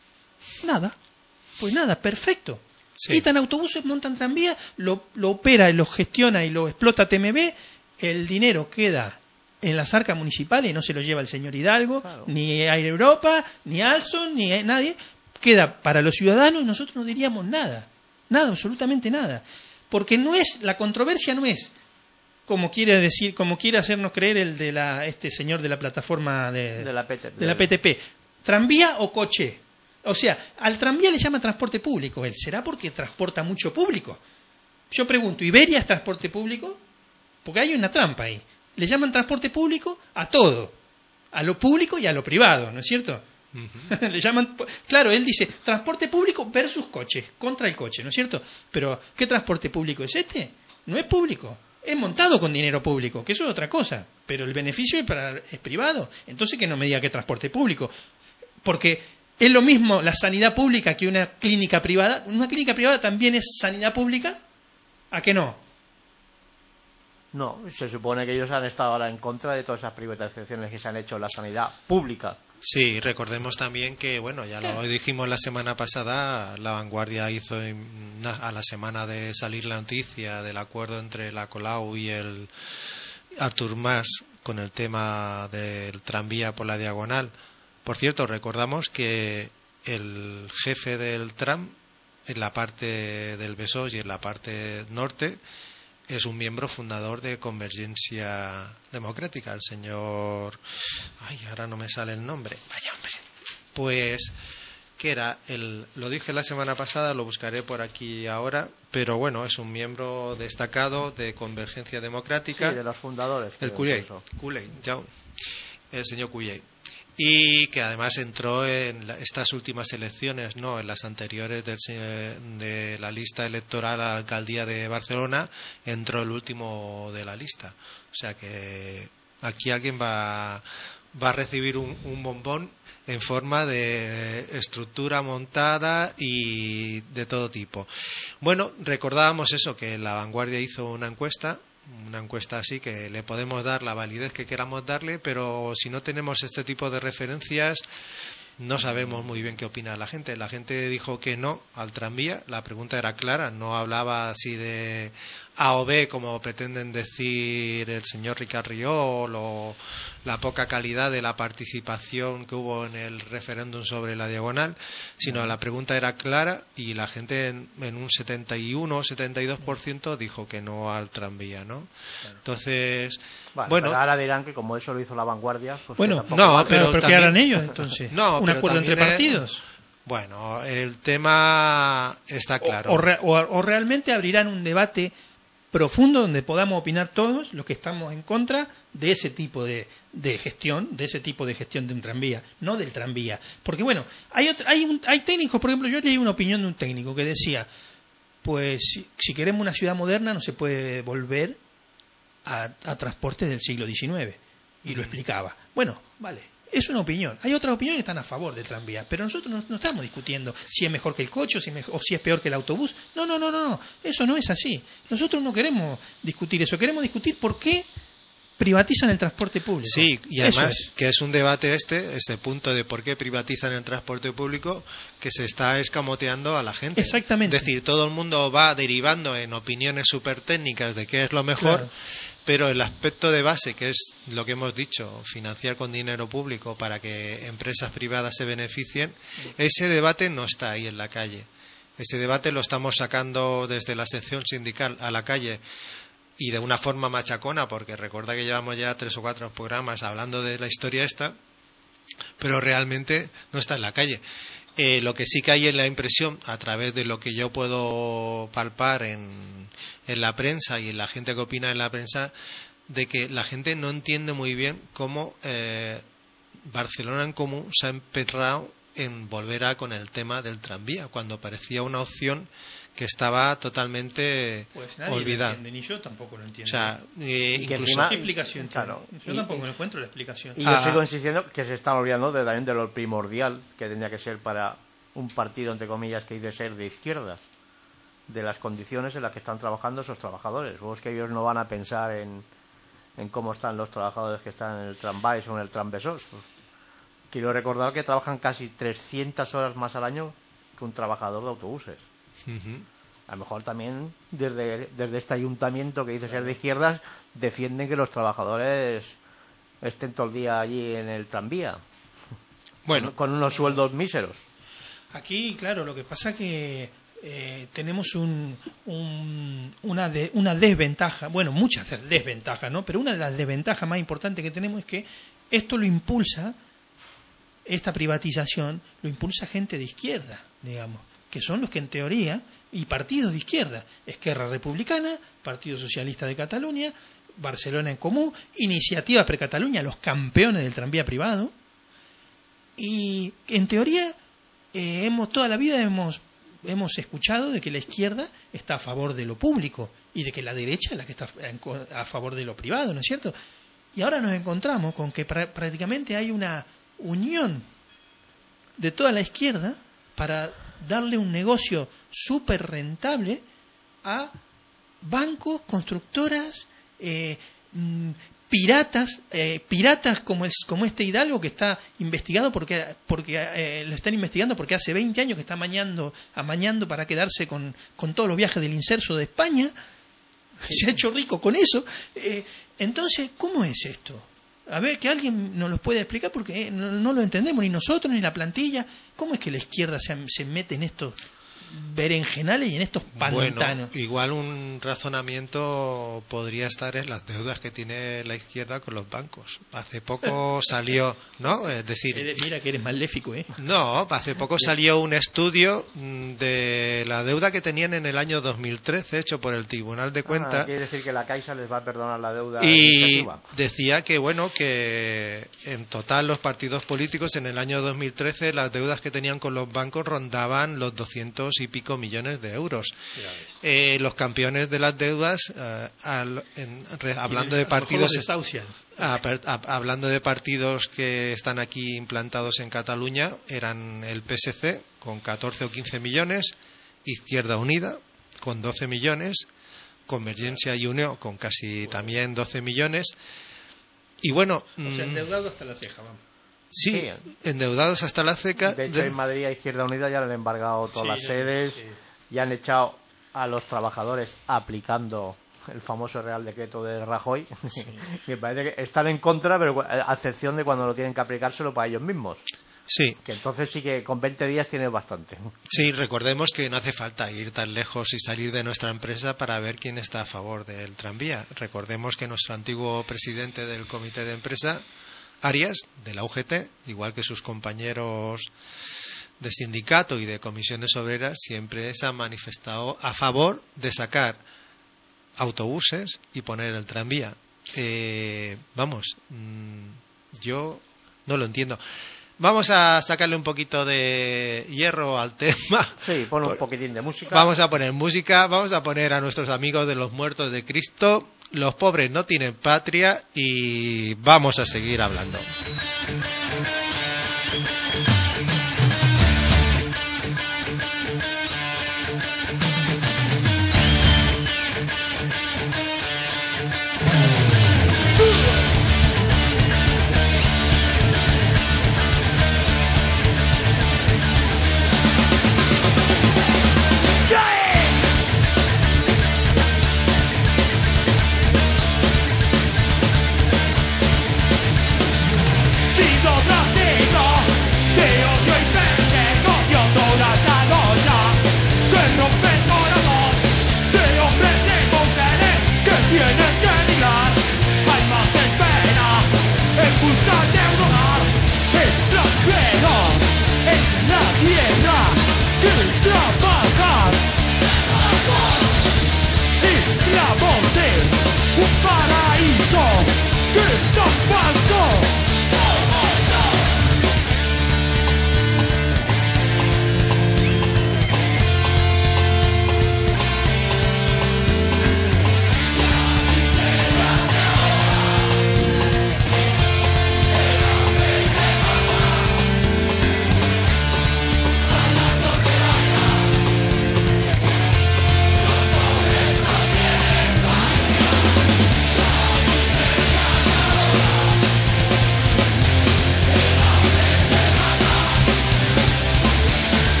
S4: Nada, pues nada, perfecto. Sí. Quitan autobuses, montan tranvía, lo, lo opera, lo gestiona y lo explota T M B, el dinero queda en las arcas municipales y no se lo lleva el señor Hidalgo, claro, ni Aire Europa, ni Alstom, ni nadie, queda para los ciudadanos y nosotros no diríamos nada, nada, absolutamente nada. Porque no es, la controversia no es, como quiere decir, como quiere hacernos creer el de la, este señor de la plataforma de,
S3: de, la, P T P,
S4: de la P T P, tranvía o coche. O sea, al tranvía le llama transporte público. ¿Él será porque transporta mucho público? Yo pregunto, ¿Iberia es transporte público? Porque hay una trampa ahí. Le llaman transporte público a todo, a lo público y a lo privado, ¿no es cierto? Uh-huh. Le llaman, claro, él dice transporte público versus coche, contra el coche, ¿no es cierto? Pero ¿qué transporte público es este? No es público, es montado con dinero público, que eso es otra cosa, pero el beneficio es, para, es privado. Entonces que no me diga que transporte público, porque es lo mismo la sanidad pública que una clínica privada. ¿Una clínica privada también es sanidad pública? ¿A qué no?
S3: No, se supone que ellos han estado ahora en contra de todas esas privatizaciones que se han hecho en la sanidad pública.
S2: Sí, recordemos también que, bueno, ya lo dijimos la semana pasada, La Vanguardia hizo a la semana de salir la noticia del acuerdo entre la Colau y el Artur Mas con el tema del tranvía por la diagonal. Por cierto, recordamos que el jefe del tram en la parte del Besós y en la parte norte es un miembro fundador de Convergencia Democrática, el señor... Ay, ahora no me sale el nombre. Vaya hombre. Pues, que era el... Lo dije la semana pasada, lo buscaré por aquí ahora, pero bueno, es un miembro destacado de Convergencia Democrática.
S3: Sí, de los fundadores.
S2: El Cullell, Cullell, ya, el señor Cullell. Y que además entró en la, estas últimas elecciones, no en las anteriores del, de la lista electoral a la alcaldía de Barcelona, entró el último de la lista. O sea que aquí alguien va, va a recibir un, un bombón en forma de estructura montada y de todo tipo. Bueno, recordábamos eso, que La Vanguardia hizo una encuesta. Una encuesta así que le podemos dar la validez que queramos darle, pero si no tenemos este tipo de referencias no sabemos muy bien qué opina la gente. La gente dijo que no al tranvía, la pregunta era clara, no hablaba así de A o B como pretenden decir el señor Ricard Riol o la poca calidad de la participación que hubo en el referéndum sobre la diagonal, sino la pregunta era clara y la gente en, en un setenta y uno o setenta y dos por ciento dijo que no al tranvía, ¿no? Entonces,
S3: bueno,
S2: bueno,
S3: pero ahora dirán que como eso lo hizo La Vanguardia, pues
S4: bueno,
S2: no, pero,
S4: pero ¿qué harán ellos entonces?
S2: No,
S4: ¿Un acuerdo entre partidos?
S2: Es, bueno, el tema está claro.
S4: O, o, re, o, o realmente abrirán un debate profundo donde podamos opinar todos los que estamos en contra de ese tipo de, de gestión, de ese tipo de gestión de un tranvía, no del tranvía. Porque bueno, hay otro, hay, un, hay técnicos, por ejemplo, yo leí una opinión de un técnico que decía, pues si, si queremos una ciudad moderna no se puede volver a, a transporte del siglo diecinueve. Y lo explicaba. Bueno, vale. Es una opinión. Hay otras opiniones que están a favor del tranvía, pero nosotros no, no estamos discutiendo si es mejor que el coche o si, mejor, o si es peor que el autobús. No, no, no, no, no. Eso no es así. Nosotros no queremos discutir eso. Queremos discutir por qué privatizan el transporte público.
S2: Sí, y además
S4: es.
S2: que es un debate este, este punto de por qué privatizan el transporte público, que se está escamoteando a la gente.
S4: Exactamente.
S2: Es decir, todo el mundo va derivando en opiniones súper técnicas de qué es lo mejor. Claro. Pero el aspecto de base, que es lo que hemos dicho, financiar con dinero público para que empresas privadas se beneficien, ese debate no está ahí en la calle. Ese debate lo estamos sacando desde la sección sindical a la calle y de una forma machacona, porque recuerda que llevamos ya tres o cuatro programas hablando de la historia esta, pero realmente no está en la calle. Eh, lo que sí que hay es la impresión, a través de lo que yo puedo palpar en, en la prensa y en la gente que opina en la prensa, de que la gente no entiende muy bien cómo eh, Barcelona en Comú se ha empeñado en volver a con el tema del tranvía, cuando parecía una opción que estaba totalmente
S4: pues nadie
S2: olvidada.
S4: Lo entiende, ni yo tampoco lo entiendo.
S2: O sea, eh, incluso
S3: encima,
S4: ¿qué explicación
S3: claro,
S4: tiene? Yo
S3: y,
S4: tampoco
S3: y,
S4: me encuentro la explicación.
S3: Y
S2: ah,
S3: yo sigo insistiendo que se están olvidando de, también de lo primordial que tendría que ser para un partido, entre comillas, que dice ser de izquierdas, de las condiciones en las que están trabajando esos trabajadores. O es que ellos no van a pensar en, en cómo están los trabajadores que están en el tramvay o en el trambesós. Pues, quiero recordar que trabajan casi trescientas horas más al año que un trabajador de autobuses.
S2: Uh-huh.
S3: A lo mejor también desde, desde este ayuntamiento que dice ser de izquierdas defienden que los trabajadores estén todo el día allí en el tranvía. Bueno, con, con unos sueldos míseros.
S4: Aquí, claro, lo que pasa que eh, tenemos un, un, una, de, una desventaja, bueno, muchas desventajas, ¿no? Pero una de las desventajas más importantes que tenemos es que esto lo impulsa, esta privatización, lo impulsa gente de izquierda, digamos, que son los que en teoría, y partidos de izquierda, Esquerra Republicana, Partido Socialista de Cataluña, Barcelona en Comú, Iniciativa per Cataluña, los campeones del tranvía privado, y en teoría eh, hemos toda la vida hemos hemos escuchado de que la izquierda está a favor de lo público y de que la derecha es la que está a favor de lo privado, ¿no es cierto? Y ahora nos encontramos con que pr- prácticamente hay una unión de toda la izquierda para darle un negocio súper rentable a bancos, constructoras, eh, piratas, eh, piratas como es como este Hidalgo que está investigado porque porque eh, lo están investigando porque hace veinte años que está amañando, amañando para quedarse con, con todos los viajes del inserso de España. Se ha hecho rico con eso. Eh, entonces, ¿cómo es esto? A ver, que alguien nos lo pueda explicar porque no, no lo entendemos, ni nosotros, ni la plantilla. ¿Cómo es que la izquierda se, se mete en estos berenjenales y en estos pantanos?
S2: Bueno, igual un razonamiento podría estar en las deudas que tiene la izquierda con los bancos. Hace poco salió, ¿no? Es decir...
S4: Eres, mira que eres maléfico, ¿eh?
S2: No, hace poco salió un estudio de la deuda que tenían en el año dos mil trece, hecho por el Tribunal de Cuentas.
S3: Ah, quiere decir que la Caixa les va a perdonar la deuda.
S2: Y decía que, bueno, que en total los partidos políticos en el año dos mil trece las deudas que tenían con los bancos rondaban los doscientos y pico millones de euros. Eh, los campeones de las deudas, eh, al, en, re, hablando de partidos, a, a, hablando de partidos que están aquí implantados en Cataluña, eran el P S C con catorce o quince millones, Izquierda Unida con doce millones, Convergencia y Unió con casi también doce millones. Y bueno,
S4: o sea, endeudados hasta la ceja, vamos.
S2: Sí, sí, endeudados hasta la ceca.
S3: De hecho, en Madrid a Izquierda Unida ya le han embargado todas sí, las sedes, sí. Y han echado a los trabajadores aplicando el famoso Real Decreto de Rajoy. Sí. Me parece que están en contra, pero a excepción de cuando lo tienen que aplicárselo para ellos mismos.
S2: Sí.
S3: Que entonces sí que con veinte días tiene bastante.
S2: Sí, recordemos que no hace falta ir tan lejos y salir de nuestra empresa para ver quién está a favor del tranvía. Recordemos que nuestro antiguo presidente del comité de empresa, Arias, de la U G T, igual que sus compañeros de sindicato y de comisiones obreras, siempre se han manifestado a favor de sacar autobuses y poner el tranvía. Eh, vamos, mmm, yo no lo entiendo. Vamos a sacarle un poquito de hierro al tema.
S3: Sí, pon un poquitín de música.
S2: Vamos a poner música, vamos a poner a nuestros amigos de los muertos de Cristo. Los pobres no tienen patria y vamos a seguir hablando.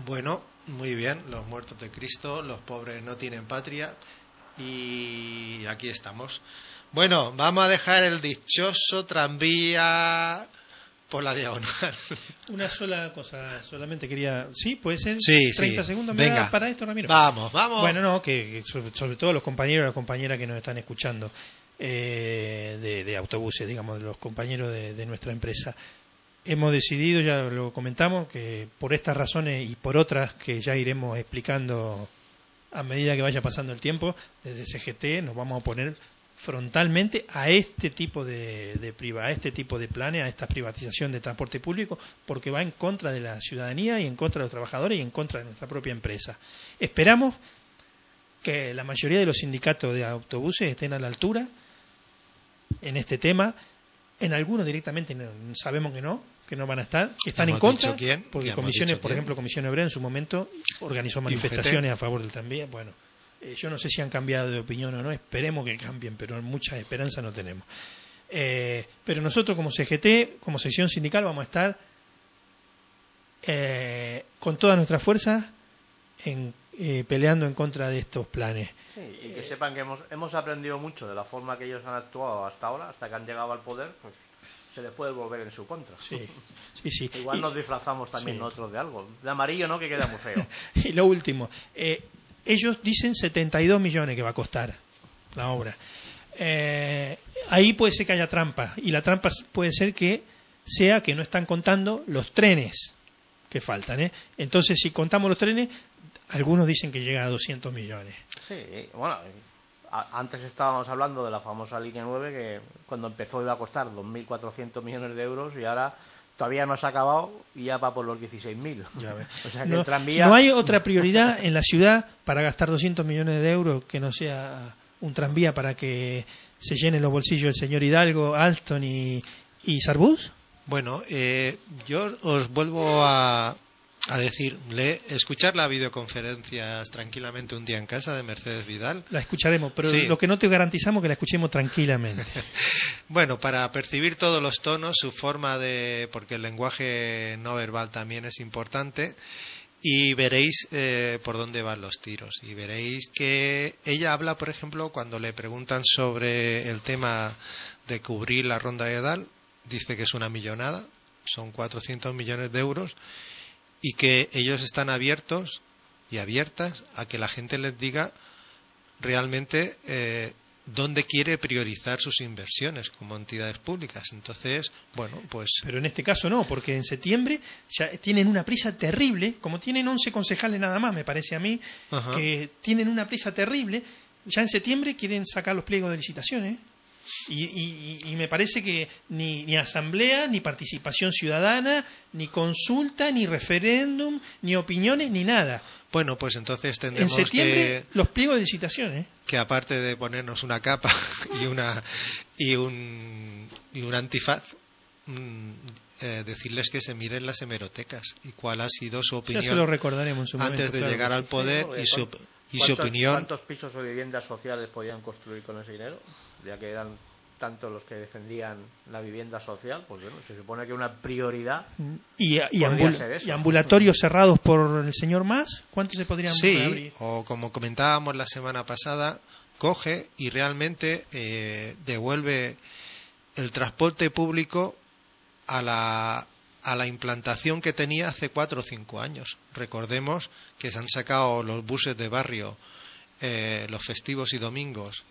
S2: Bueno, muy bien, los muertos de Cristo, los pobres no tienen patria y aquí estamos. Bueno, vamos a dejar el dichoso tranvía por la diagonal.
S4: Una sola cosa, solamente quería... ¿Sí? ¿Puede ser?
S2: Sí,
S4: treinta
S2: sí.
S4: segundos ¿me
S2: Venga.
S4: da para esto, Ramiro?
S2: Vamos, vamos.
S4: Bueno, no, que, que sobre, sobre todo los compañeros y las compañeras que nos están escuchando eh, de, de autobuses, digamos, de los compañeros de, de nuestra empresa. Hemos decidido, ya lo comentamos, que por estas razones y por otras que ya iremos explicando a medida que vaya pasando el tiempo, desde C G T nos vamos a oponer frontalmente a este tipo de, de priva, a este tipo de planes, a esta privatización de transporte público, porque va en contra de la ciudadanía y en contra de los trabajadores y en contra de nuestra propia empresa. Esperamos que la mayoría de los sindicatos de autobuses estén a la altura en este tema. En algunos directamente no, sabemos que no, que no van a estar, que están en contra,
S2: quién,
S4: porque comisiones, por quién. ejemplo, Comisión Obrera en su momento organizó manifestaciones a favor del tranvía. Bueno, eh, yo no sé si han cambiado de opinión o no, esperemos que cambien, pero mucha esperanza no tenemos. Eh, pero nosotros como C G T, como sección sindical, vamos a estar eh, con todas nuestras fuerzas en, eh, peleando en contra de estos planes.
S3: Sí, y que sepan que hemos, hemos aprendido mucho de la forma que ellos han actuado hasta ahora, hasta que han llegado al poder, pues se les puede volver en su contra.
S4: Sí, sí, sí.
S3: Igual
S4: y,
S3: nos disfrazamos también
S4: sí.
S3: nosotros de algo. De amarillo, ¿no? Que queda muy feo.
S4: Y lo último, eh, ellos dicen setenta y dos millones que va a costar la obra. Eh, ahí puede ser que haya trampa, y la trampa puede ser que sea que no están contando los trenes que faltan, ¿eh? Entonces, si contamos los trenes, algunos dicen que llega a doscientos millones.
S3: Sí, bueno, a, antes estábamos hablando de la famosa línea nueve, que cuando empezó iba a costar dos mil cuatrocientos millones de euros y ahora todavía no se ha acabado y ya va por los dieciséis mil. O sea que
S4: no,
S3: el tranvía...
S4: no hay otra prioridad en la ciudad para gastar doscientos millones de euros que no sea un tranvía para que se llenen los bolsillos el señor Hidalgo, Alstom y, y Sarbús.
S2: Bueno, eh, yo os vuelvo a... a decir, le, escuchar las videoconferencias tranquilamente un día en casa de Mercedes Vidal.
S4: La escucharemos, pero
S2: sí.
S4: Lo que no te garantizamos es que la escuchemos tranquilamente.
S2: Bueno, para percibir todos los tonos, su forma de... porque el lenguaje no verbal también es importante, y veréis eh, por dónde van los tiros. Y veréis que ella habla, por ejemplo, cuando le preguntan sobre el tema de cubrir la ronda de Edal, dice que es una millonada, son cuatrocientos millones de euros, y que ellos están abiertos y abiertas a que la gente les diga realmente eh, dónde quiere priorizar sus inversiones como entidades públicas. Entonces, bueno, pues...
S4: Pero en este caso no, porque en septiembre ya tienen una prisa terrible, como tienen once concejales nada más, me parece a mí, Ajá. que tienen una prisa terrible, ya en septiembre quieren sacar los pliegos de licitaciones. Y, y, y me parece que ni, ni asamblea, ni participación ciudadana, ni consulta, ni referéndum, ni opiniones, ni nada.
S2: Bueno, pues entonces tendremos
S4: en septiembre,
S2: que...
S4: los pliegos de licitaciones.
S2: Que aparte de ponernos una capa y una y un, y un antifaz, mmm, eh, decirles que se miren las hemerotecas y cuál ha sido su opinión.
S4: Ya se lo recordaremos en su momento,
S2: antes de
S4: claro.
S2: llegar al poder
S3: sí,
S2: y su... Y su
S3: ¿Cuántos,
S2: opinión.
S3: ¿Cuántos pisos o viviendas sociales podían construir con ese dinero? Ya que eran tanto los que defendían la vivienda social, pues bueno, se supone que una prioridad.
S4: ¿Y, y, ambul y ambulatorios cerrados por el señor Mas? ¿Cuántos se podrían
S2: sí,
S4: abrir?
S2: O como comentábamos la semana pasada, coge y realmente eh, devuelve el transporte público a la. a la implantación que tenía hace cuatro o cinco años. Recordemos que se han sacado los buses de barrio eh, los festivos y domingos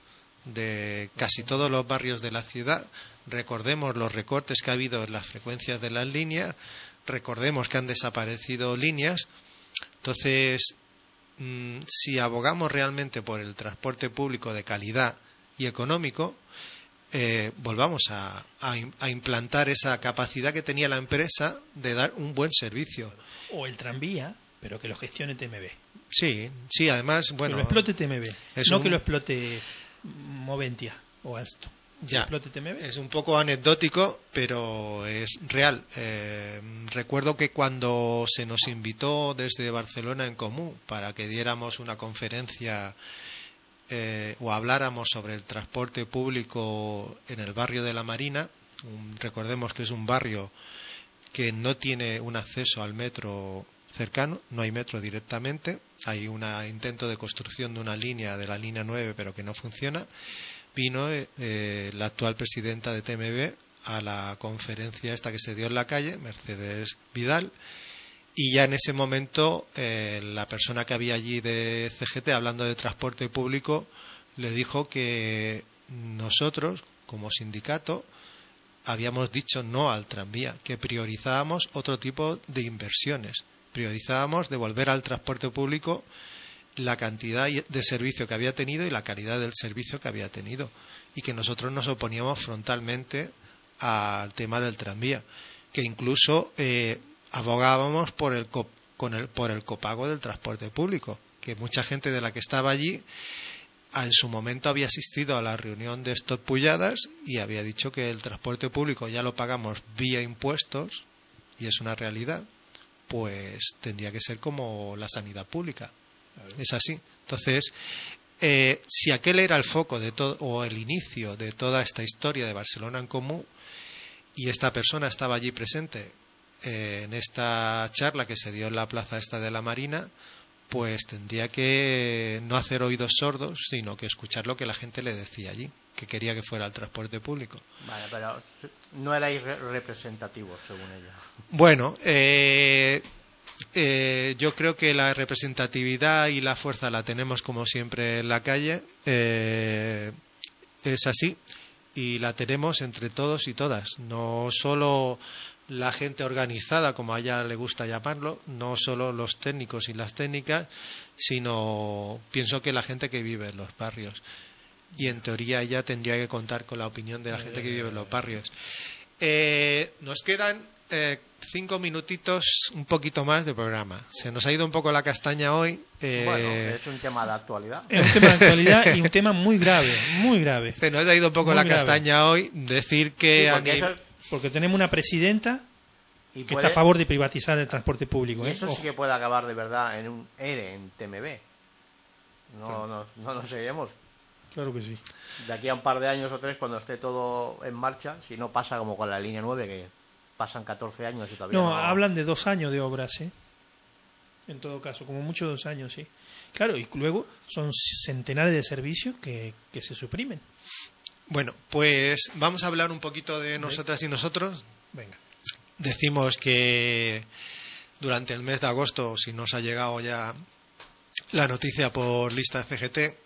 S2: de casi todos los barrios de la ciudad. Recordemos los recortes que ha habido en las frecuencias de las líneas. Recordemos que han desaparecido líneas. Entonces, mmm, si abogamos realmente por el transporte público de calidad y económico, Eh, volvamos a, a, a implantar esa capacidad que tenía la empresa de dar un buen servicio.
S4: O el tranvía, pero que lo gestione T M B.
S2: Sí, sí, además, bueno...
S4: Que lo explote T M B, no
S2: un...
S4: que lo explote Moventia o Alstom.
S2: Ya, explote T M B. Es un poco anecdótico, pero es real. Eh, recuerdo que cuando se nos invitó desde Barcelona en Comú para que diéramos una conferencia... Eh, o habláramos sobre el transporte público en el barrio de la Marina, un, recordemos que es un barrio que no tiene un acceso al metro cercano, no hay metro directamente, hay un intento de construcción de una línea de la línea nueve pero que no funciona. Vino eh, la actual presidenta de T M B a la conferencia esta que se dio en la calle, Mercedes Vidal, y ya en ese momento eh, la persona que había allí de C G T hablando de transporte público le dijo que nosotros como sindicato habíamos dicho no al tranvía, que priorizábamos otro tipo de inversiones, priorizábamos devolver al transporte público la cantidad de servicio que había tenido y la calidad del servicio que había tenido, y que nosotros nos oponíamos frontalmente al tema del tranvía, que incluso eh, abogábamos por el, co con el, por el copago del transporte público, que mucha gente de la que estaba allí en su momento había asistido a la reunión de Stop Pulladas y había dicho que el transporte público ya lo pagamos vía impuestos, y es una realidad, pues tendría que ser como la sanidad pública. Es así. Entonces, eh, si aquel era el foco de todo, o el inicio de toda esta historia de Barcelona en Comú, y esta persona estaba allí presente eh, en esta charla que se dio en la plaza esta de la Marina, pues tendría que no hacer oídos sordos, sino que escuchar lo que la gente le decía allí, que quería que fuera el transporte público.
S3: Vale, pero no erais representativos, según ella.
S2: Bueno, eh, eh, yo creo que la representatividad y la fuerza la tenemos como siempre en la calle, eh, es así, y la tenemos entre todos y todas, no solo la gente organizada, como a ella le gusta llamarlo, no solo los técnicos y las técnicas, sino pienso que la gente que vive en los barrios. Y en teoría ella tendría que contar con la opinión de la gente que vive en los barrios. Eh, nos quedan eh, cinco minutitos, un poquito más de programa. Se nos ha ido un poco la castaña hoy. Eh...
S3: Bueno, es un tema de actualidad.
S4: Es un tema de actualidad y un tema muy grave, muy grave.
S2: Se nos ha ido un poco
S4: muy
S2: la
S4: grave.
S2: castaña hoy. Decir que...
S3: Sí,
S2: a
S3: porque
S2: nivel...
S3: eso...
S4: Porque tenemos una presidenta
S3: y
S4: que
S3: puede...
S4: está a favor de privatizar el transporte público.
S3: Y
S4: ¿eh?
S3: eso
S4: Ojo.
S3: sí que puede acabar de verdad en un E R E en T M B. No, claro. no, no nos seguiremos.
S4: Claro que sí.
S3: De aquí a un par de años o tres, cuando esté todo en marcha, si no pasa como con la línea nueve, que pasan catorce años y todavía
S4: no...
S3: no...
S4: hablan de dos años de obras, ¿eh? En todo caso, como mucho dos años, sí. Claro, y luego son centenares de servicios que, que se suprimen.
S2: Bueno, pues vamos a hablar un poquito de nosotras y nosotros.
S4: Venga.
S2: Decimos que durante el mes de agosto, si nos ha llegado ya la noticia por lista C G T,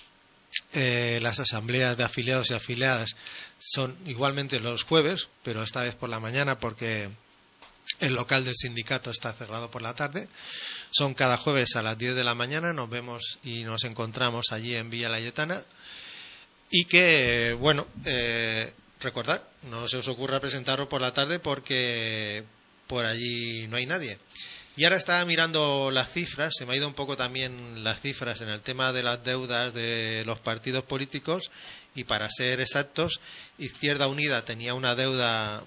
S2: eh, las asambleas de afiliados y afiliadas son igualmente los jueves, pero esta vez por la mañana porque el local del sindicato está cerrado por la tarde. Son cada jueves a las diez de la mañana, nos vemos y nos encontramos allí en Villa Layetana. Y que, bueno, eh, recordad, no se os ocurra presentaros por la tarde porque por allí no hay nadie. Y ahora estaba mirando las cifras, se me ha ido un poco también las cifras en el tema de las deudas de los partidos políticos, y para ser exactos, Izquierda Unida tenía una deuda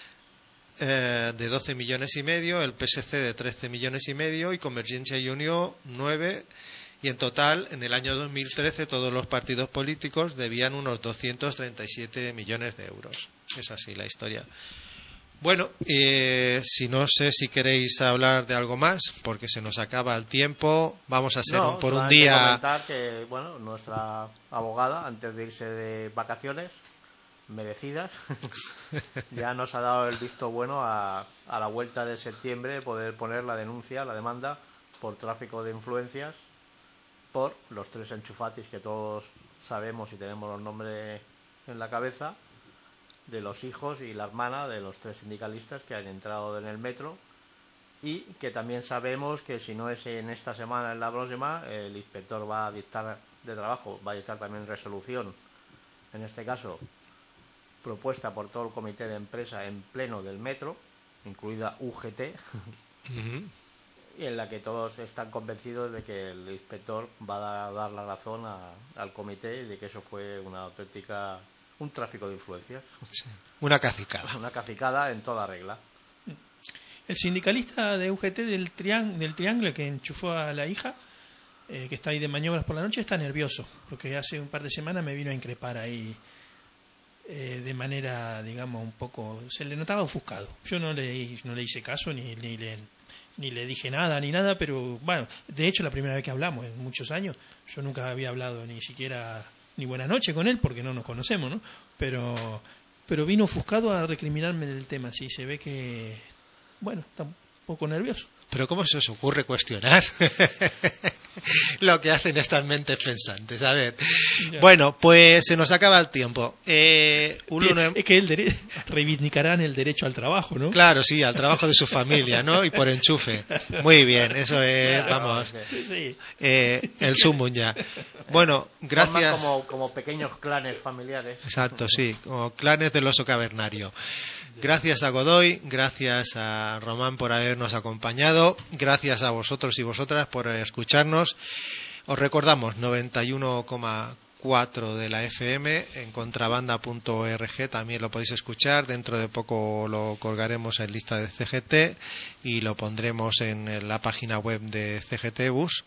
S2: eh, de doce millones y medio, el P S C de trece millones y medio y Convergencia y Unió nueve. Y en total, en el año dos mil trece, todos los partidos políticos debían unos doscientos treinta y siete millones de euros. Es así la historia. Bueno, eh, si no sé si queréis hablar de algo más, porque se nos acaba el tiempo. Vamos a hacer
S3: no,
S2: un, por un
S3: solamente
S2: día...
S3: comentar que, bueno, nuestra abogada, antes de irse de vacaciones merecidas, ya nos ha dado el visto bueno a, a la vuelta de septiembre poder poner la denuncia, la demanda por tráfico de influencias por los tres enchufatis que todos sabemos y tenemos los nombres en la cabeza, de los hijos y la hermana de los tres sindicalistas que han entrado en el metro, y que también sabemos que si no es en esta semana, en la próxima, el inspector va a dictar de trabajo, va a dictar también resolución, en este caso propuesta por todo el comité de empresa en pleno del metro, incluida U G T, uh-huh. y en la que todos están convencidos de que el inspector va a dar la razón a, al comité y de que eso fue una auténtica, un tráfico de influencias.
S2: Sí, una cacicada.
S3: Una cacicada en toda regla.
S4: El sindicalista de U G T del, trián, del Triángulo que enchufó a la hija, eh, que está ahí de maniobras por la noche, está nervioso, porque hace un par de semanas me vino a increpar ahí eh, de manera, digamos, un poco... Se le notaba ofuscado. Yo no le, no le hice caso ni, ni le... ni le dije nada ni nada, pero bueno, de hecho la primera vez que hablamos en muchos años, yo nunca había hablado ni siquiera ni buenas noches con él porque no nos conocemos, ¿no? Pero pero vino ofuscado a recriminarme del tema, sí, se ve que, bueno, está un poco nervioso.
S2: Pero ¿cómo se os ocurre cuestionar lo que hacen estas mentes pensantes? A ver, ya. Bueno, pues se nos acaba el tiempo. Eh, un lunes...
S4: Es que el dere... reivindicarán el derecho al trabajo, ¿no?
S2: Claro, sí, al trabajo de su familia, ¿no? Y por enchufe. Muy bien, eso es, claro, vamos,
S4: sí.
S2: eh, el sumum ya. Bueno, gracias.
S3: Como, como pequeños clanes familiares.
S2: Exacto, sí, como clanes del oso cavernario. Gracias a Godoy, gracias a Román por habernos acompañado, gracias a vosotros y vosotras por escucharnos. Os recordamos noventa y uno coma cuatro de la F M, en contrabanda punto org también lo podéis escuchar. Dentro de poco lo colgaremos en lista de C G T y lo pondremos en la página web de C G T Bus.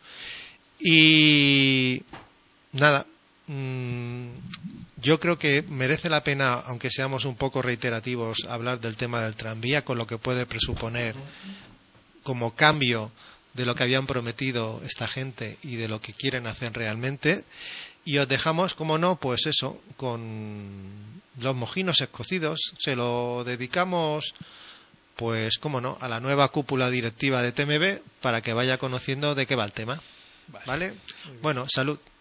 S2: Y nada, mmm, yo creo que merece la pena, aunque seamos un poco reiterativos, hablar del tema del tranvía, con lo que puede presuponer como cambio de lo que habían prometido esta gente y de lo que quieren hacer realmente. Y os dejamos, como no, pues eso, con los mojinos escocidos. Se lo dedicamos, pues, como no, a la nueva cúpula directiva de T M B para que vaya conociendo de qué va el tema. ¿Vale? Bueno, salud.